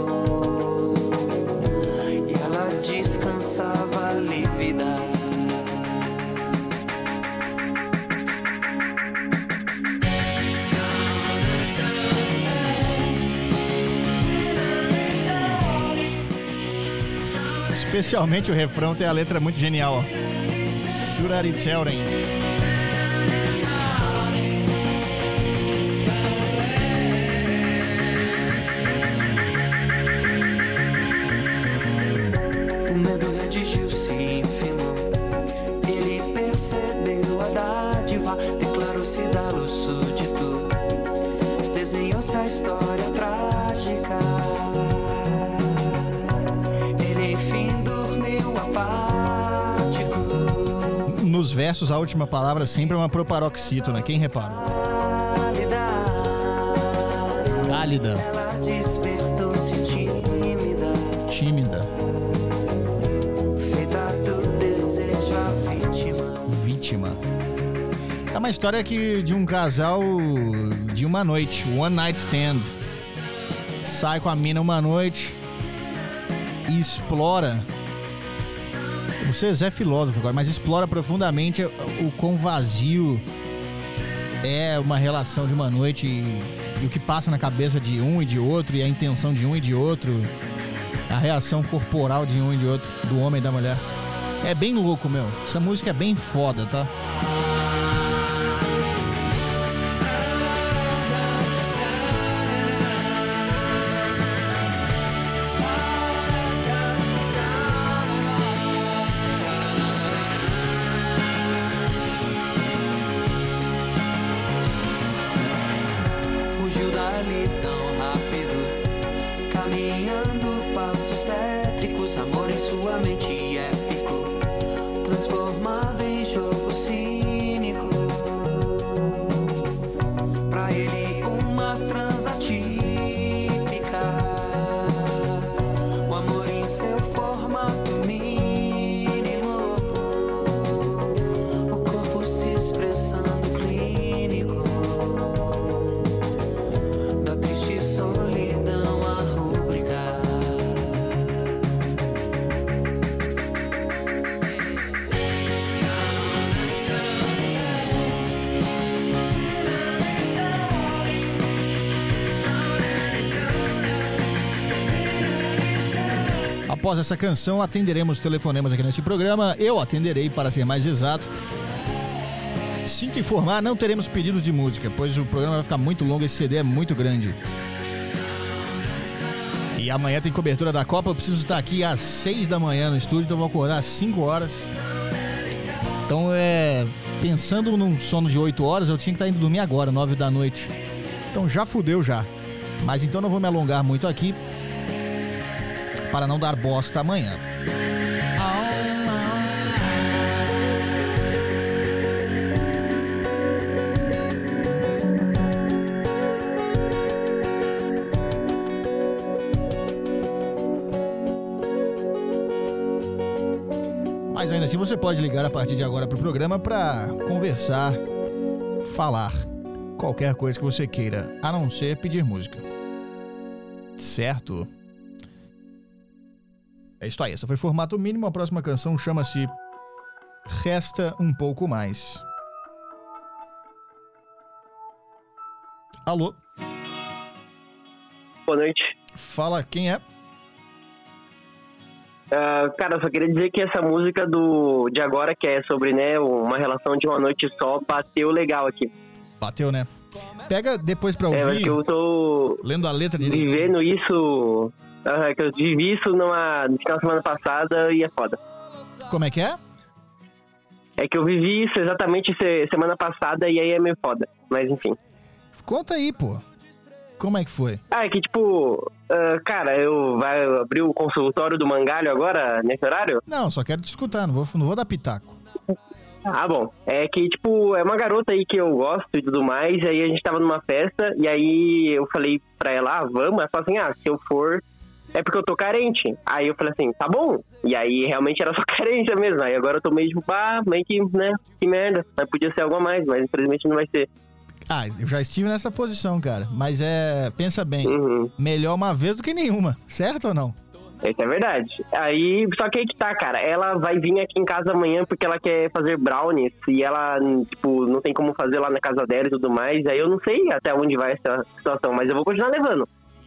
e ela descansava lívida. Especialmente o refrão tem a letra muito genial, ó. Should I tell them? O medo redigiu-se ínfimo. Ele percebeu a dádiva, declarou-se dá-lo súdito. Desenhou-se a história trágica. Ele enfim dormiu apático. Nos versos, a última palavra sempre é uma proparoxítona, quem repara? Gálida. Gálida. Ela despertou-se tímida, Tímida. feita do desejo a vítima. Vítima. É uma história que, de um casal de uma noite, one night stand. Sai com a mina uma noite e explora. Você é filósofo agora, mas explora profundamente o quão vazio é uma relação de uma noite e, e o que passa na cabeça de um e de outro, e a intenção de um e de outro, a reação corporal de um e de outro, do homem e da mulher. É bem louco, meu. Essa música é bem foda, tá? Fugiu dali tão rápido, caminhando passos tétricos. Amor em sua mente épico, transformado em jogo cínico. Pra ele uma transatípica, o amor em seu formato formato mínimo, o corpo se expressando clínico, da triste solidão a rubricar. Após essa canção, atenderemos telefonemas aqui neste programa. Eu atenderei, para ser mais exato. Sinto informar, não teremos pedidos de música, pois o programa vai ficar muito longo, esse C D é muito grande. E amanhã tem cobertura da Copa, eu preciso estar aqui às seis da manhã no estúdio, então eu vou acordar às cinco horas. Então, é... pensando num sono de oito horas, eu tinha que estar indo dormir agora, nove da noite. Então já fudeu já. Mas então não vou me alongar muito aqui, para não dar bosta amanhã. Mas ainda assim você pode ligar a partir de agora pro programa para conversar, falar, qualquer coisa que você queira, a não ser pedir música. Certo? É isso aí, essa foi Formato Mínimo. A próxima canção chama-se Resta Um Pouco Mais. Alô? Boa noite. Fala, quem é? Uh, cara, eu só queria dizer que essa música do, de agora, que é sobre, né, uma relação de uma noite só, bateu legal aqui. Bateu, né? Pega depois pra É, ouvir, porque eu tô lendo a letra direito. vivendo isso... Uh, que eu vivi isso numa, no final da semana passada e é foda. Como é que é? É que eu vivi isso exatamente se, semana passada e aí é meio foda. Mas enfim. Conta aí, pô. Como é que foi? Ah, é que tipo... Uh, cara, eu vai abrir o consultório do Mangalho agora, nesse horário? Não, só quero te escutar, não vou, não vou dar pitaco. Ah, bom. É que, tipo, é uma garota aí que eu gosto e tudo mais, e aí a gente tava numa festa, e aí eu falei pra ela, ah, vamos? Ela falou assim, ah, se eu for... é porque eu tô carente. Aí eu falei assim, tá bom. E aí realmente era só carência mesmo. Aí agora eu tô meio tipo, ah, meio que, né, que merda. Mas podia ser algo a mais, mas infelizmente não vai ser. Ah, eu já estive nessa posição, cara. Mas é, pensa bem, Uhum. melhor uma vez do que nenhuma, certo ou não? Isso é verdade. Aí, só que aí que tá, cara. Ela vai vir aqui em casa amanhã porque ela quer fazer brownies. E ela, tipo, não tem como fazer lá na casa dela e tudo mais. Aí eu não sei até onde vai essa situação, mas eu vou continuar levando.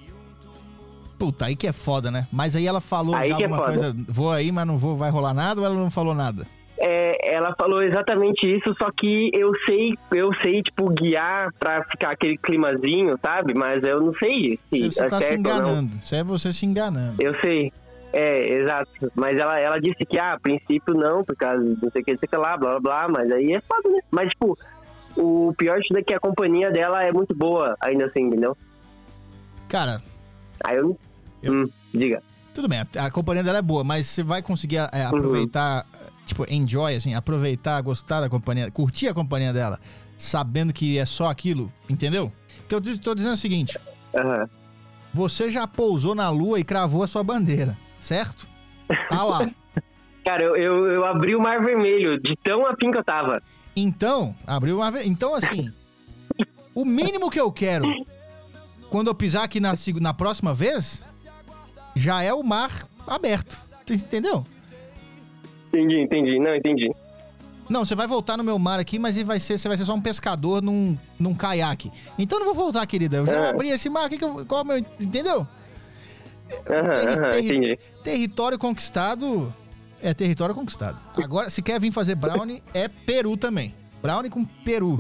Puta, aí que é foda, né? Mas aí ela falou Aí já que é alguma foda. coisa, vou aí, mas não vou, vai rolar nada, ou ela não falou nada? É, ela falou exatamente isso, só que eu sei, eu sei, tipo, guiar pra ficar aquele climazinho, sabe? Mas eu não sei se Você, você é tá se certo ou não. enganando, isso é você se enganando. Eu sei. É, exato. Mas ela, ela disse que, ah, a princípio não, por causa de não sei o que, não sei o que lá, blá, blá, blá, mas aí é foda, né? Mas, tipo, o pior de tudo é que a companhia dela é muito boa, ainda assim, entendeu? Cara, Aí eu... Eu- Hum, diga. tudo bem, a, a companhia dela é boa, mas você vai conseguir é, aproveitar, tipo, enjoy, assim, aproveitar, gostar da companhia, curtir a companhia dela, sabendo que é só aquilo, entendeu? O que eu tô dizendo é o seguinte, Aham. você já pousou na lua e cravou a sua bandeira, certo? Tá lá. Cara, eu, eu, eu abri o Mar Vermelho, de tão afim que eu tava. Então, abriu uma vez. Então, assim, o mínimo que eu quero quando eu pisar aqui na, seg- na próxima vez já é o mar aberto. T- Entendeu? Entendi, entendi. Não, entendi. Não, você vai voltar no meu mar aqui, mas vai ser, você vai ser só um pescador num, num caiaque. Então eu não vou voltar, querida. Eu já É. abri esse mar aqui, que eu, qual é o meu. Entendeu? Aham, Terri- aham, terri- entendi. Território conquistado é território conquistado. Agora, se quer vir fazer brownie, é Peru também. Brownie com Peru.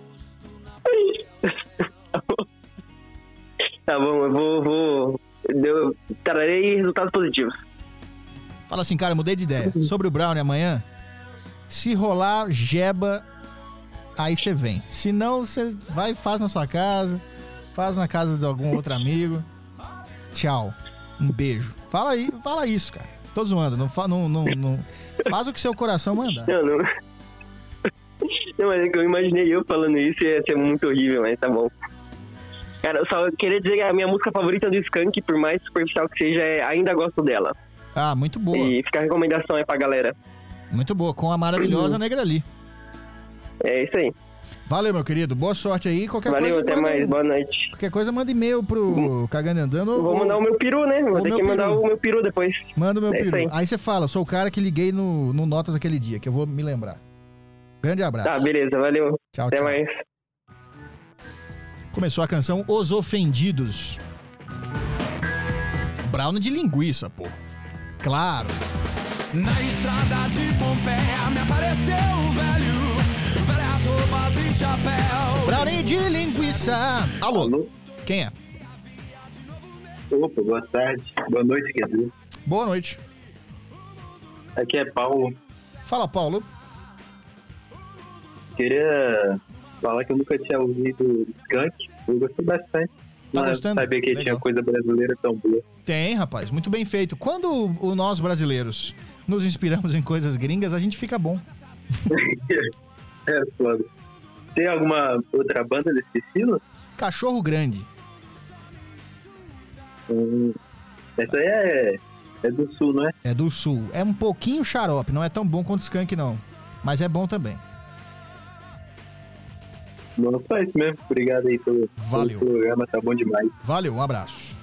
Tá bom, eu vou... vou... Eu trarei resultados positivos. Fala assim, cara, mudei de ideia. Sobre o brownie amanhã, se rolar jeba, aí você vem. Se não, você vai e faz na sua casa, faz na casa de algum outro amigo. Tchau. Um beijo. Fala aí, fala isso, cara. Tô zoando, não, fa- não, não, não- faz o que seu coração mandar. Não, não... Não, mas é que eu imaginei eu falando isso e ia ser muito horrível, mas tá bom. Cara, eu só queria dizer que a minha música favorita do Skank, por mais superficial que seja, é Ainda Gosto Dela. Ah, muito boa. E fica a recomendação aí pra galera. Muito boa. Com a maravilhosa Negra Lee. É isso aí. Valeu, meu querido. Boa sorte aí. Qualquer Valeu, coisa, até manda- mais. Boa noite. Qualquer coisa, manda e-mail pro Cagando e Andando. Eu vou ou- mandar o meu peru, né? Vou o ter meu que mandar peru. o meu peru depois. Manda o meu É isso peru. aí. Aí você fala, sou o cara que liguei no, no Notas aquele dia, que eu vou me lembrar. Grande abraço. Tá, beleza. Valeu. Tchau, Até tchau. mais. Começou a canção Os Ofendidos. Brown de linguiça, pô. Claro. Na estrada de Pompeia me apareceu o velho, velhas roupas e chapéu. Brownie de linguiça. Alô? Alô? Quem é? Opa, boa tarde. Boa noite, quer dizer. Boa noite. Aqui é Paulo. Fala, Paulo. Queria falar que eu nunca tinha ouvido Skank. Eu gostei bastante. Tá Não gostando? sabia que Legal. tinha coisa brasileira tão boa. Tem, rapaz. Muito bem feito. Quando o, o nós brasileiros nos inspiramos em coisas gringas, a gente fica bom. É foda. Tem alguma outra banda desse estilo? Cachorro Grande. Hum, essa aí é, é do sul, não é? É do sul. É um pouquinho xarope. Não é tão bom quanto Skank, não. Mas é bom também. Não, só isso mesmo. Obrigado aí pelo, Valeu. pelo programa, tá bom demais. Valeu, um abraço.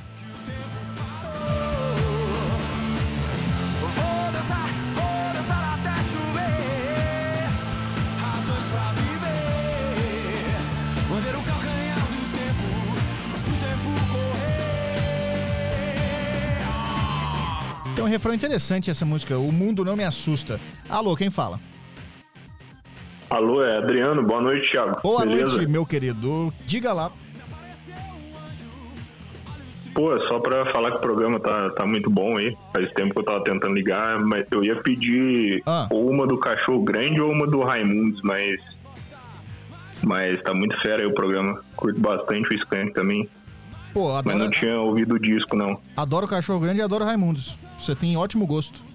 Vou dançar, vou dançar até chover. Razões pra viver. Morder o calcanhar do tempo, o tempo correr. Tem um refrão interessante essa música. O mundo não me assusta. Alô, quem fala? Alô, é Adriano. Boa noite, Thiago. Boa Beleza? noite, meu querido. Diga lá. Pô, é só pra falar que o programa tá, tá muito bom aí. Faz tempo que eu tava tentando ligar, mas eu ia pedir Ah. ou uma do Cachorro Grande ou uma do Raimundos, mas... Mas tá muito fera aí o programa. Curto bastante o Skank também, Pô, mas adoro, não tinha ouvido o disco, não. adoro Cachorro Grande e adoro Raimundos. Você tem ótimo gosto.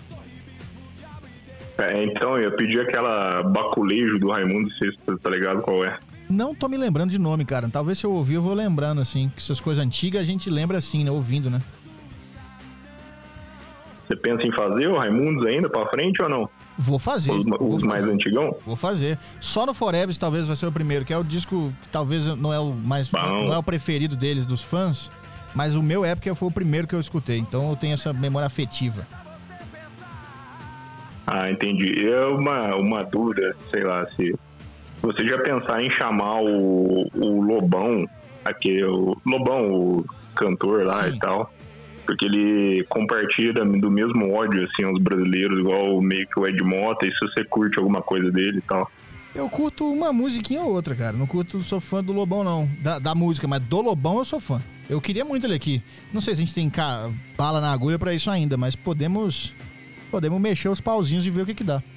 É, então, eu ia pedir aquela Baculejo do Raimundo, se você tá ligado qual é. Não tô me lembrando de nome, cara. Talvez se eu ouvir, eu vou lembrando, assim. Que essas coisas antigas a gente lembra assim, né? Ouvindo, né? Você pensa em fazer o Raimundos ainda pra frente ou não? Vou fazer. Os, vou os fazer. mais antigão? Vou fazer. Só no Forever talvez vai ser o primeiro, que é o disco que talvez não é o mais Bom. não é o preferido deles, dos fãs, mas o meu é porque foi o primeiro que eu escutei, então eu tenho essa memória afetiva. Ah, entendi. É uma, uma dúvida, sei lá, se você já pensar em chamar o, o Lobão, aquele, o Lobão, o cantor lá Sim. e tal, porque ele compartilha do mesmo ódio, assim, aos brasileiros, igual meio que o Ed Mota, e se você curte alguma coisa dele e tal. Eu curto uma musiquinha ou outra, cara. Não curto, sou fã do Lobão, não. Da, da música, mas do Lobão eu sou fã. Eu queria muito ele aqui. Não sei se a gente tem ca- bala na agulha pra isso ainda, mas podemos podemos mexer os pauzinhos e ver o que que dá.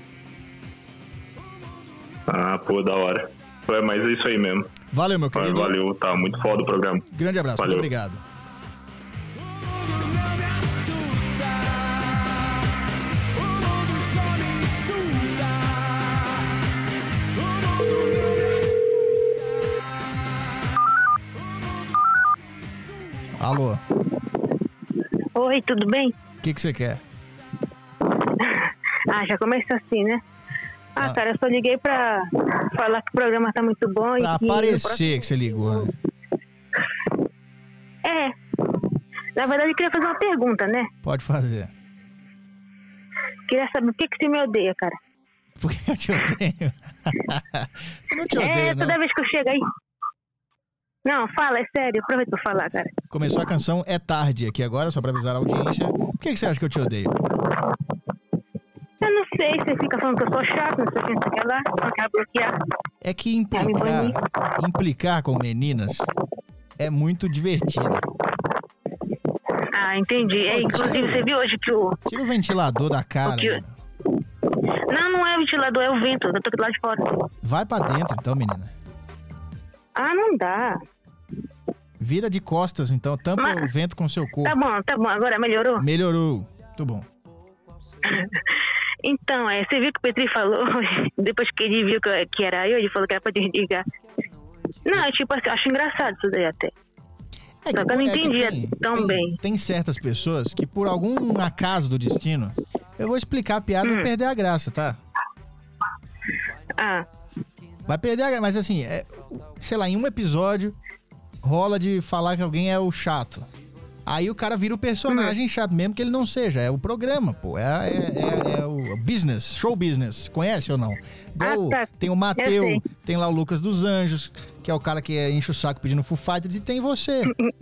Ah, pô, da hora. É, mas é isso aí mesmo. Valeu, meu Ah, querido. Valeu, tá muito foda o programa. Grande abraço. Valeu. Muito obrigado. O mundo não me assusta. O mundo só me insulta. O mundo não me assusta. Alô, Oi, tudo bem? o que que você quer? Ah, já começa assim, né? Ah, Ah. cara, eu só liguei pra falar que o programa tá muito bom Pra e que... aparecer que você ligou, né? É. Na verdade, eu queria fazer uma pergunta, né? Pode fazer. Queria saber por que, que você me odeia, cara. Por que eu te odeio? Eu não te é, odeio, não. toda vez que eu chego aí... Não, fala, é sério, aproveita pra falar, cara. Começou a canção É Tarde aqui agora, só pra avisar a audiência. Por que que você acha que eu te odeio? Eu não sei, você fica falando que eu sou chato, não sei o que, não sei o que lá, não quer bloquear. É que implicar, implicar com meninas é muito divertido. Ah, entendi. É, inclusive, você viu hoje que o... Tira o ventilador da cara. O que- né? Não, não é o ventilador, é o vento, eu tô aqui lá de fora. Vai pra dentro então, menina. Ah, não dá. Vira de costas então, tampa Mas- o vento com seu corpo. Tá bom, tá bom, agora melhorou? Melhorou. Muito bom. Então, é, você viu que o Petri falou, depois que ele viu que, que era eu, ele falou que era pra desligar. Não, é tipo assim, eu acho engraçado isso daí até. É Só que eu não é que entendia tem- tão tem- bem. Tem certas pessoas que, por algum acaso do destino, eu vou explicar a piada e Hum. vai perder a graça, tá? Ah, Vai perder a graça, mas assim, é, sei lá, em um episódio rola de falar que alguém é o chato. Aí o cara vira o personagem Hum. chato, mesmo que ele não seja. É o programa, pô. É, é, é- é o business, show business. Conhece ou não? Igual Ah, tá. tem o Eu Mateu, sei. tem lá o Lucas dos Anjos, que é o cara que enche o saco pedindo Foo Fighters, e tem você.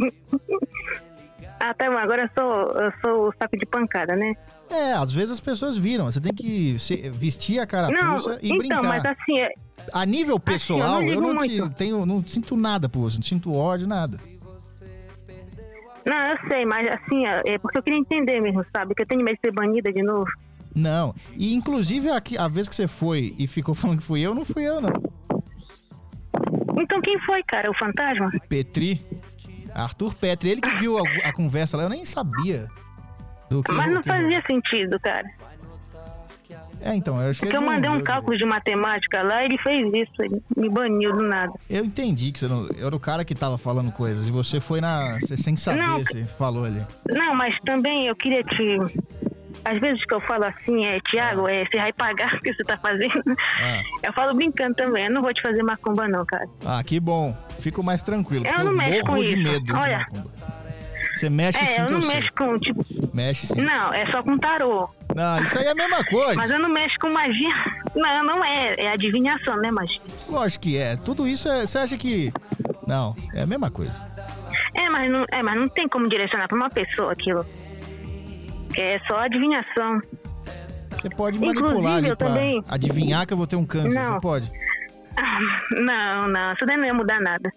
ah, tá bom. Agora eu sou, eu sou o saco de pancada, né? É, às vezes as pessoas viram. Você tem que se- vestir a carapuça Não, e então, brincar. mas assim, é- A nível pessoal, eu eu não não, ligo te- muito. tenho, não sinto nada por você, não sinto ódio, nada. não, eu sei, mas assim, é é porque eu queria entender mesmo, sabe? Que eu tenho medo de ser banida de novo. Não. E inclusive aqui, a vez que você foi e ficou falando que fui eu, não fui eu, não. Então quem foi, cara? O fantasma? Petri. Arthur Petri, ele que viu a, a conversa lá, eu nem sabia. Do que Mas não que- fazia sentido, cara. É, então, eu acho que Porque eu ele não mandei um viu cálculo de matemática lá e ele fez isso, ele me baniu do nada. Eu entendi que você não. Eu era o cara que tava falando coisas e você foi na. Você sem saber, Não. você falou ali. Não, mas também eu queria te... Às vezes que eu falo assim, é, Thiago, é, você vai pagar o que você tá fazendo. Ah. Eu falo brincando também, eu não vou te fazer macumba não, cara. Ah, que bom. Fico mais tranquilo. Eu porque não mexo morro com de isso. medo de Olha. macumba. Você mexe É, sim eu que eu não sei. mexo com, tipo... Mexe sim. Não, é só com tarô. Não, isso aí é a mesma coisa. Mas eu não mexo com magia. Não, não é. É adivinhação, né, magia? Lógico que é. Tudo isso é. Você acha que. Não, é a mesma coisa. É, mas não, é, mas não tem como direcionar pra uma pessoa aquilo. É só adivinhação. Você pode Inclusive, manipular ali eu pra também- adivinhar que eu vou ter um câncer. Não. Você pode? Ah, Não, não, isso daí não ia mudar nada.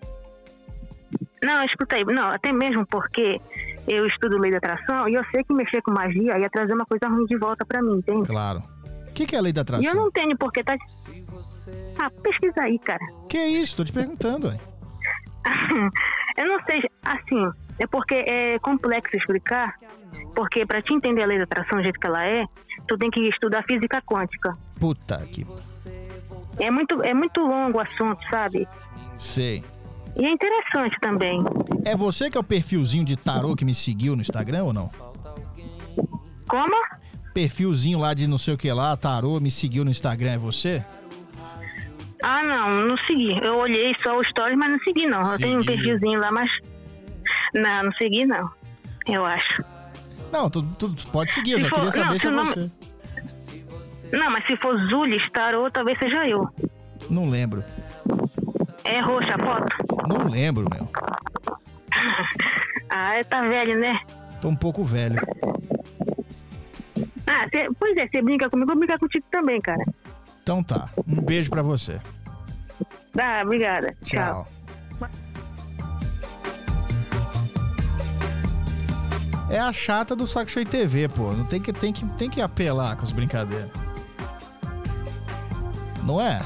Não, escuta aí. Não, até mesmo porque eu estudo lei da atração e eu sei que mexer com magia ia trazer uma coisa ruim de volta pra mim, entende? Claro. O que, que é a lei da E atração? eu não tenho porque tá... Ah, pesquisa aí, cara. Que isso? Tô te perguntando, ué. Eu não sei, assim, é porque é complexo explicar, porque pra te entender a lei da atração do jeito que ela é, tu tem que estudar física quântica. Puta que. É muito, é muito longo o assunto, sabe? Sei. E é interessante também. É você que é o perfilzinho de tarô que me seguiu no Instagram ou não? Como? Perfilzinho lá de não sei o que lá, tarô, me seguiu no Instagram, é você? Ah, não, não segui. Eu olhei só o stories, mas não segui, não. Eu tenho um Seguiu. perfilzinho lá, mas... Não, não segui, não. Eu acho. Não, tu, tu pode seguir, eu Se só for- queria saber não, se se é não- você. Não, mas se for Zulis, tarô, talvez seja eu. Não lembro. É roxa a foto? Não lembro, meu. Ah, tá velho, né? Tô um pouco velho. Ah, cê, pois é, você brinca comigo, eu vou brincar contigo também, cara. Então tá. Um beijo pra você. Tá, obrigada. Tchau. Tchau. É a chata do Saco Cheio T V, pô. Não tem que, tem que, tem que apelar com as brincadeiras. Não é?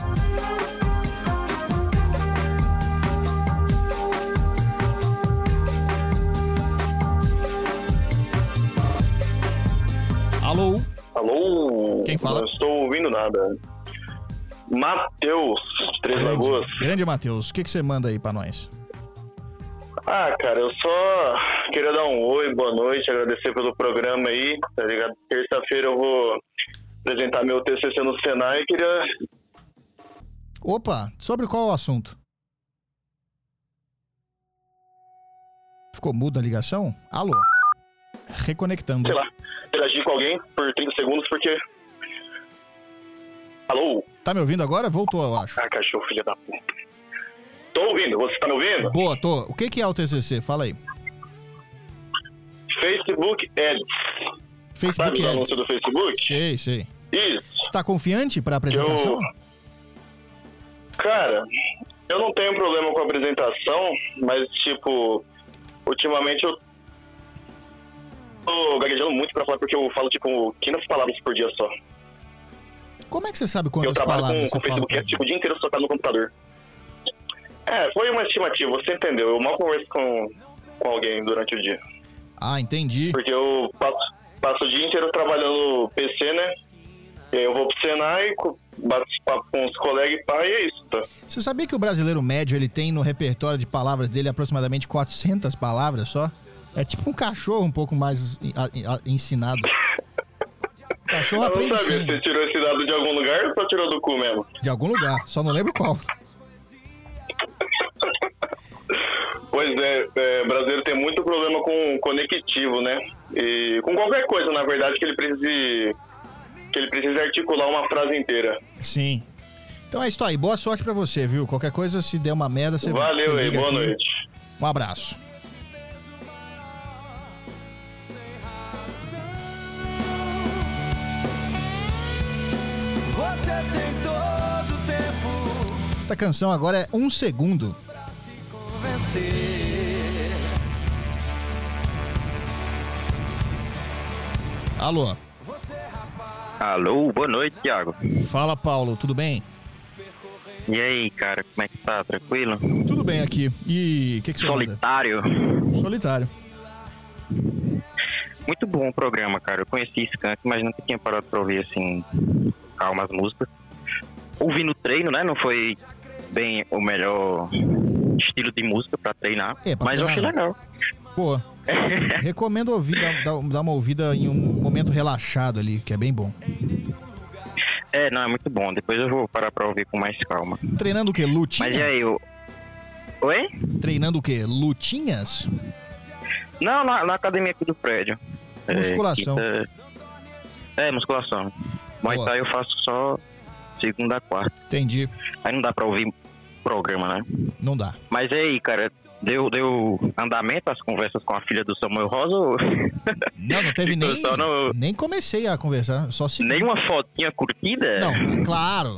Alô? Alô? Quem fala? Não estou ouvindo nada. Matheus, de Três Lagoas. Grande, grande Matheus. O que, que você manda aí pra nós? Ah, cara, eu só queria dar um oi, boa noite, agradecer pelo programa aí, tá ligado? Terça-feira eu vou apresentar meu T C C no Senai e queria... Opa, sobre qual o assunto? Ficou muda a ligação? Alô? Reconectando. sei lá, interagir com alguém por trinta segundos, porque... Alô? Tá me ouvindo agora? Voltou, eu acho. Ah, cachorro, filha da puta. Tô ouvindo, você tá me ouvindo? Boa, tô. O que que é o T C C? Fala aí. Facebook Ads. Facebook Sabe o Ads. anúncio do Facebook? Sei, sei. Isso. Você tá confiante pra apresentação? Cara, eu não tenho problema com a apresentação, mas, tipo, ultimamente eu tô gaguejando muito pra falar, porque eu falo, tipo, quinhentas palavras por dia só. Como é que você sabe Eu quantas trabalho palavras com, com você fala? Facebook, é, tipo, o dia inteiro socado no computador. É, foi uma estimativa, você entendeu. Eu mal converso com, com alguém durante o dia. Ah, entendi. Porque eu passo, passo o dia inteiro trabalhando no P C, né? E aí eu vou pro Senai, co- bato esse papo papo com os colegas e pá, e é isso, tá? Você sabia que o brasileiro médio, ele tem no repertório de palavras dele aproximadamente quatrocentas palavras só? É tipo um cachorro um pouco mais a- a- ensinado. O cachorro Eu não aprende sabia, sim. você tirou esse dado de algum lugar ou só tirou do cu mesmo? De algum lugar, só não lembro qual. Pois é, é, o brasileiro tem muito problema com conectivo, né? E com qualquer coisa, na verdade, que ele precise, que ele precise articular uma frase inteira. Sim. Então é isso aí, boa sorte pra você, viu? Qualquer coisa, se der uma merda, você Valeu você aí, liga boa aqui. noite. Um abraço. Você tem todo o tempo Esta canção agora é um segundo. vencer. Alô? Alô, boa noite, Thiago. Fala, Paulo, tudo bem? E aí, cara, como é que tá? Tranquilo? Tudo bem aqui. E o que, que você Solitário. manda? Solitário. Muito bom o programa, cara. Eu conheci Skank, mas nunca tinha parado pra ouvir, assim, calma as músicas. Ouvi no treino, né? Não foi bem o melhor estilo de música pra treinar, É, pra mas eu achei treinar, legal. Pô, recomendo ouvir, dar, dar- dar uma ouvida em um momento relaxado ali, que é bem bom. É, não, é muito bom. Depois eu vou parar pra ouvir com mais calma. Treinando o quê? Lutinha? Mas e aí, eu... Oi? Treinando o quê? Lutinhas? Não, na, na academia aqui do prédio. É, Musculação. quinta- É, musculação. Muay Boa. Thai eu faço só segunda a quarta. Entendi. Aí não dá pra ouvir programa, né? Não dá. Mas e aí, cara, deu, deu andamento as conversas com a filha do Samuel Rosa? Ou... Não, não teve Então, nem... só no- Nem comecei a conversar, só se... Nenhuma fotinha curtida? Não, claro.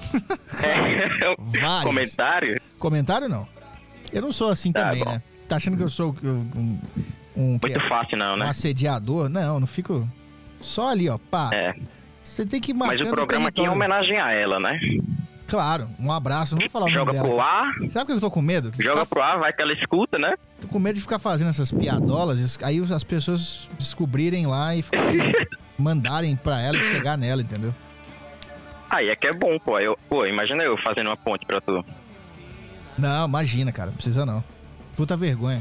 É. Várias. Comentário? Comentário não. Eu não sou assim Tá também, bom. né? Tá achando que eu sou um... um Muito que- fácil não, um né? assediador? Não, não fico... Só ali, ó, pá. É. Você tem que ir Mas marcando o programa aqui é território. homenagem a ela, né? Claro, um abraço. Não vou falar o Joga nome dela. pro ar, Sabe por que eu tô com medo? Que joga ficar- pro ar, vai que ela escuta, né? Tô com medo de ficar fazendo essas piadolas, es- aí as pessoas descobrirem lá e ficarem- mandarem pra ela e chegar nela, entendeu? Aí é que é bom, pô. Eu, pô, imagina eu fazendo uma ponte pra tu. Não, imagina, cara. Não precisa não. Puta vergonha.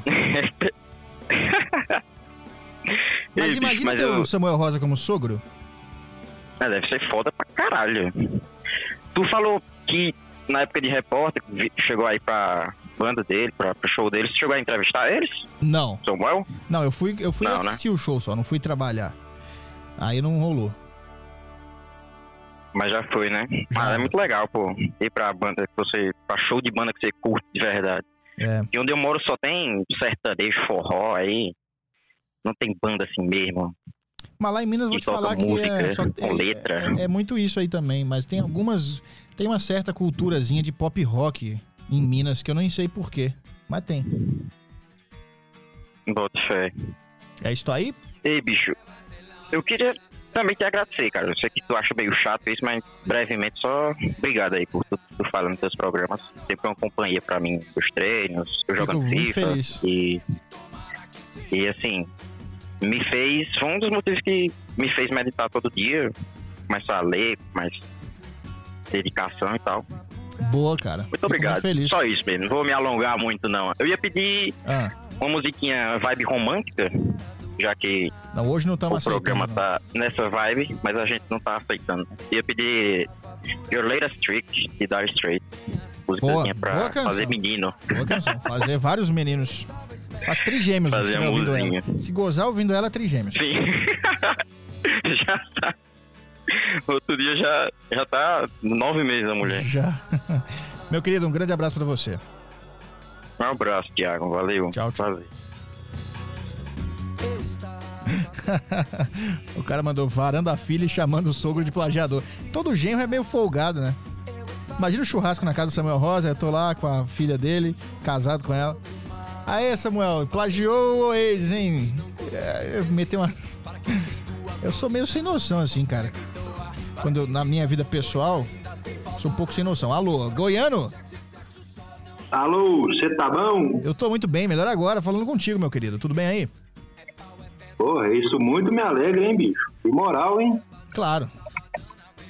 Mas Ei, imagina bicho, mas ter eu- o Samuel Rosa como sogro. É, deve ser foda pra caralho. Tu falou que na época de repórter, vi- chegou aí pra banda dele, pra, pro show deles, chegou a entrevistar eles? Não. Samuel? Não, eu fui, eu fui Não, né? assistir o show só, não fui trabalhar. Aí não rolou. Mas já foi, né? Mas é muito legal, pô, ir pra banda que você. Pra show de banda que você curte de verdade. É. E onde eu moro só tem sertanejo, forró aí. Não tem banda assim mesmo. Mas lá em Minas eu vou Que te falar toca que é, música só, com letra. é, é muito isso aí também, mas tem algumas. Tem uma certa culturazinha de pop rock em Minas que eu nem sei porquê. Mas tem. Bota fé. É isso aí? Ei, bicho, eu queria também te agradecer, cara. Eu sei que tu acha meio chato isso, mas brevemente só obrigado aí por tu, tu falando nos teus programas. Sempre uma companhia pra mim nos treinos, eu Fico jogando muito FIFA. feliz. E, e assim, me fez. Foi um dos motivos que me fez meditar todo dia. Começar a ler, com mais dedicação e tal. Boa, cara. Muito Fico obrigado. Muito feliz. Só isso mesmo, não vou me alongar muito não. Eu ia pedir Ah, uma musiquinha vibe romântica, já que não, hoje não o estamos programa aceitando. tá nessa vibe, mas a gente não tá aceitando. Ia pedir Your Latest Trick de Dire Straits. Musicazinha Boa, pra boa canção. fazer menino. Não. Boa canção. Fazer vários meninos. Faz trigêmeos se Fazer estiver a ouvindo musinha. ela. Se gozar ouvindo ela, é trigêmeos. Sim. Já tá. Outro dia já, já tá nove meses a mulher. Já. Meu querido, um grande abraço pra você. Um abraço, Thiago. Valeu. Tchau, tchau. Valeu. O cara mandou varando a filha e chamando o sogro de plagiador. Todo genro é meio folgado, né? Imagina o churrasco na casa do Samuel Rosa, eu tô lá com a filha dele, casado com ela. Aê, Samuel, plagiou o ex, hein? É, eu meti uma... Eu sou meio sem noção, assim, cara. Quando eu, na minha vida pessoal, sou um pouco sem noção. Alô, Goiano? Alô, você tá bom? Eu tô muito bem, melhor agora, falando contigo, meu querido. Tudo bem aí? Porra, isso muito me alegra, hein, bicho? Que moral, hein? Claro.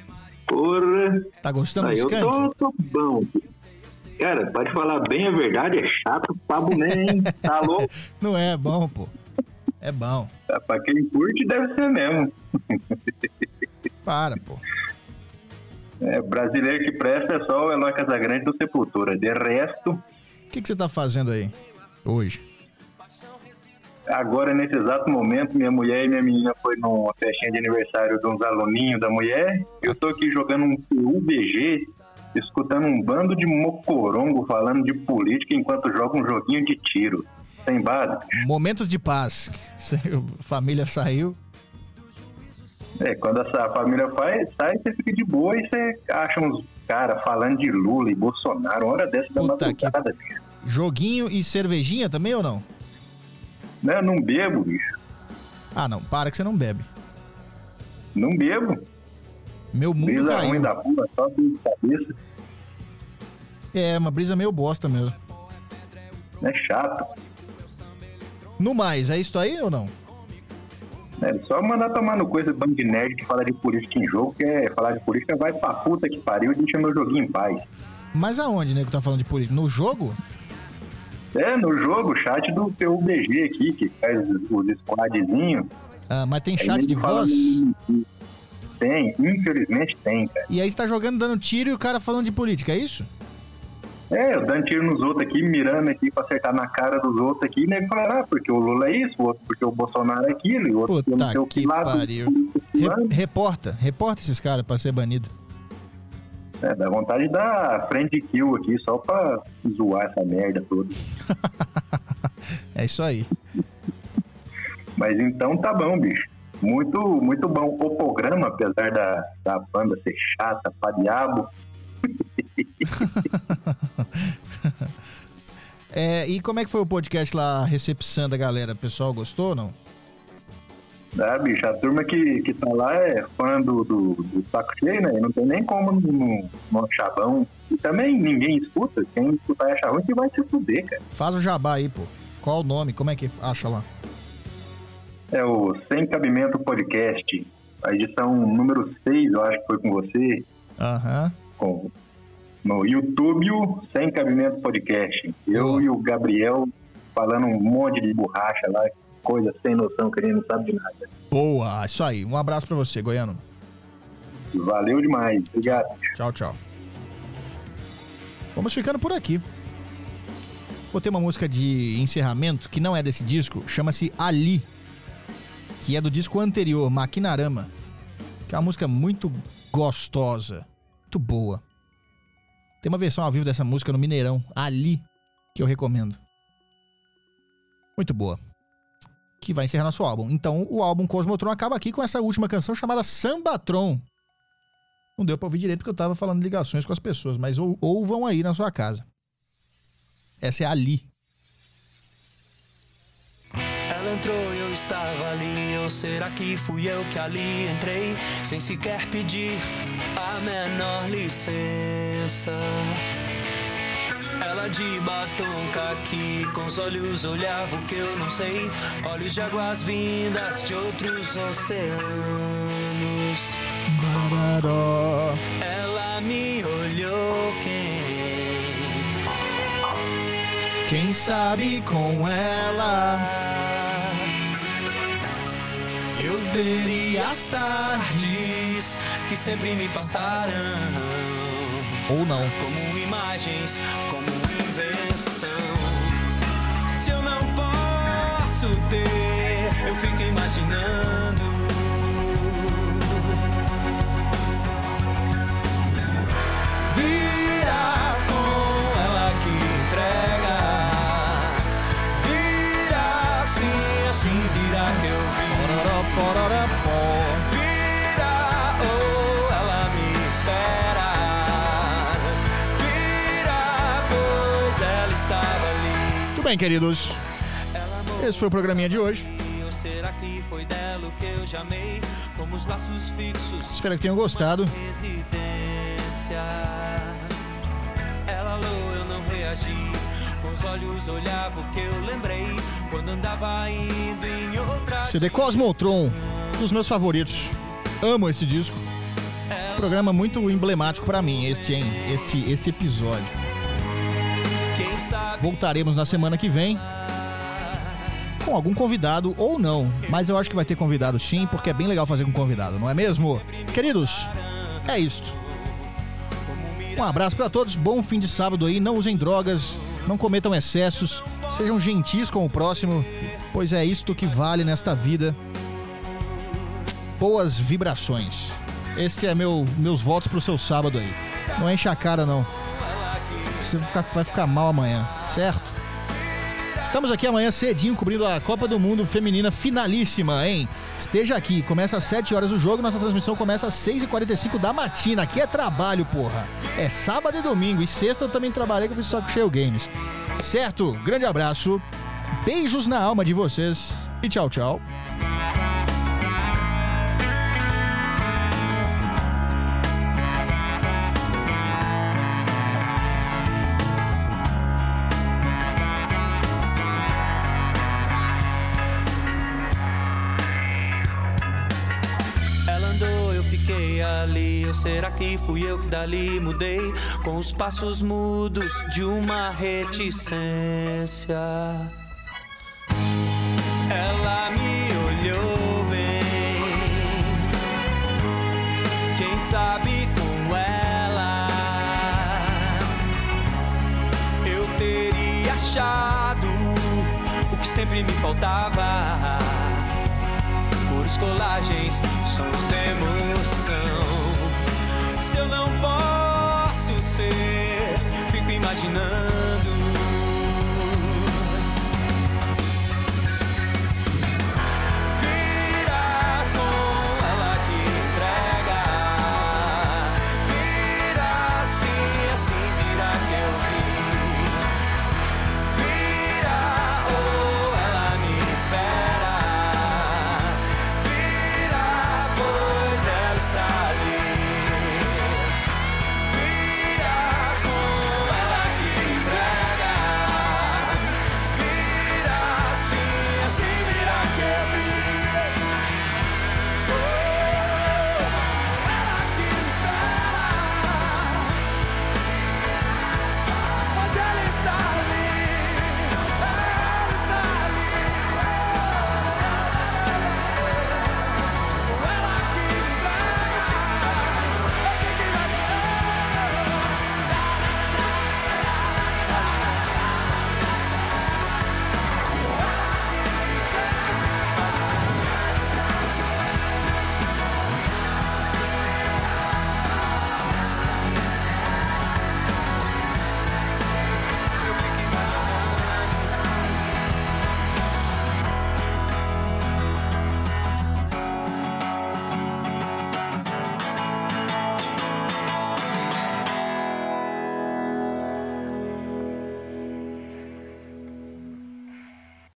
Porra. Tá gostando Ah, do eu Skank? tô, tô bom. Cara, pode falar bem a verdade, é chato pra boné, hein? Tá louco? Não é, é bom, pô. É bom. Tá, pra quem curte, deve ser mesmo. Para, pô. É, brasileiro que presta é só o Eloy Casagrande do Sepultura. De resto, O que, que você tá fazendo aí hoje? agora nesse exato momento, minha mulher e minha menina foi numa festinha de aniversário de uns aluninhos da mulher. Eu tô aqui jogando um U B G, escutando um bando de mocorongo falando de política enquanto joga um joguinho de tiro. Sem base. Momentos de paz. A família saiu. É, quando essa família faz, sai, você fica de boa e você acha uns caras falando de Lula e Bolsonaro, uma hora dessa da Puta madrugada, que- bicho. Joguinho e cervejinha também ou não? Não, não bebo, bicho. Ah, não. Para que você não bebe. Não bebo. Meu mundo Brisa caiu. ruim da porra, só de cabeça. É, uma brisa meio bosta mesmo. É chato. No mais, é isso aí ou não? É só mandar tomar no cu esse bando de nerd que fala de política em jogo, que é falar de política, vai pra puta que pariu e deixa meu joguinho em paz. Mas aonde, nego, tá falando de política? No jogo? É, no jogo, o chat do P U B G aqui, que faz os squadzinhos. Ah, mas tem Aí chat ele de fala voz? de- Tem, infelizmente tem, cara. E aí você tá jogando, dando tiro e o cara falando de política, é isso? É, eu dando tiro nos outros aqui, mirando aqui pra acertar na cara dos outros aqui, e nego fala, ah, porque o Lula é isso, o outro porque o Bolsonaro é aquilo, e o outro porque eu não sei o que Que lá. pariu. Re- reporta, reporta esses caras pra ser banido. É, dá vontade de dar friend kill aqui, só pra zoar essa merda toda. É isso aí. Mas então tá bom, bicho. Muito, muito bom o programa, apesar da, da banda ser chata pra diabo. É, e como é que foi o podcast lá, a recepção da galera? O pessoal gostou ou não? Ah, bicho, a turma que, que tá lá é fã do, do, do saco cheio, né? E não tem nem como no, no chabão. E também ninguém escuta. Quem escutar e achar ruim que vai se fuder, cara. Faz o jabá aí, pô. Qual o nome? Como é que acha lá? É o Sem Cabimento Podcast. A edição número seis, eu acho que foi com você. Aham. Com, no YouTube, o Sem Cabimento Podcast. Eu e o Gabriel falando um monte de borracha lá, coisa sem noção, que a gente não sabe de nada. Boa, isso aí. Um abraço pra você, Goiano. Valeu demais. Obrigado. Tchau, tchau. Vamos ficando por aqui. Vou ter uma música de encerramento que não é desse disco, chama-se Ali, que é do disco anterior, Maquinarama, que é uma música muito gostosa, muito boa. Tem uma versão ao vivo dessa música no Mineirão, Ali, que eu recomendo. Muito boa. Que vai encerrar nosso álbum. Então, o álbum Cosmotron acaba aqui com essa última canção chamada Sambatron. Não deu pra ouvir direito porque eu tava falando de ligações com as pessoas, mas ou, ou vão aí na sua casa. Essa é Ali. Ela entrou e eu estava ali. Ou será que fui eu que ali entrei sem sequer pedir a menor licença? Ela de batom caqui, com os olhos olhava o que eu não sei. Olhos de águas vindas de outros oceanos. Ela me olhou, quem? Quem sabe com ela eu teria as tardes que sempre me passaram. Ou não. Como imagens, como invenção. Se eu não posso ter, eu fico imaginando. Vira com ela que entrega. Vira assim, assim, vira que eu vi. Vira, ou ela me espera. Muito bem, queridos. Esse foi o programinha de hoje. Será que foi dela o que eu já amei? Como os laços fixos. Espero que tenham gostado. Residência. Ela alô, eu não reagi. Com os olhos olhava o que eu lembrei. Quando andava indo em outra. C D Cosmotron, um dos meus favoritos. Amo esse disco. Ela Programa muito emblemático pra mim, este, hein? Este, este episódio. Voltaremos na semana que vem com algum convidado ou não, mas eu acho que vai ter convidado sim, porque é bem legal fazer com convidado, não é mesmo? Queridos, é isto. Um abraço pra todos, bom fim de sábado aí, não usem drogas, não cometam excessos, sejam gentis com o próximo, pois é isto que vale nesta vida. Boas vibrações. Este é meu, meus votos pro seu sábado aí. Não enche a cara não. Você vai ficar, vai ficar mal amanhã, certo? Estamos aqui amanhã cedinho cobrindo a Copa do Mundo Feminina finalíssima, hein? Esteja aqui, começa às sete horas o jogo, nossa transmissão começa às seis e quarenta e cinco da matina. Aqui é trabalho, porra. É sábado e domingo, e sexta eu também trabalhei com o Saco Cheio Games. Certo? Grande abraço, beijos na alma de vocês e tchau, tchau. Ali, ou será que fui eu que dali mudei com os passos mudos de uma reticência? Ela me olhou bem, quem sabe com ela eu teria achado o que sempre me faltava. Cores, colagens, sons, emoção. Se eu não posso ser, fico imaginando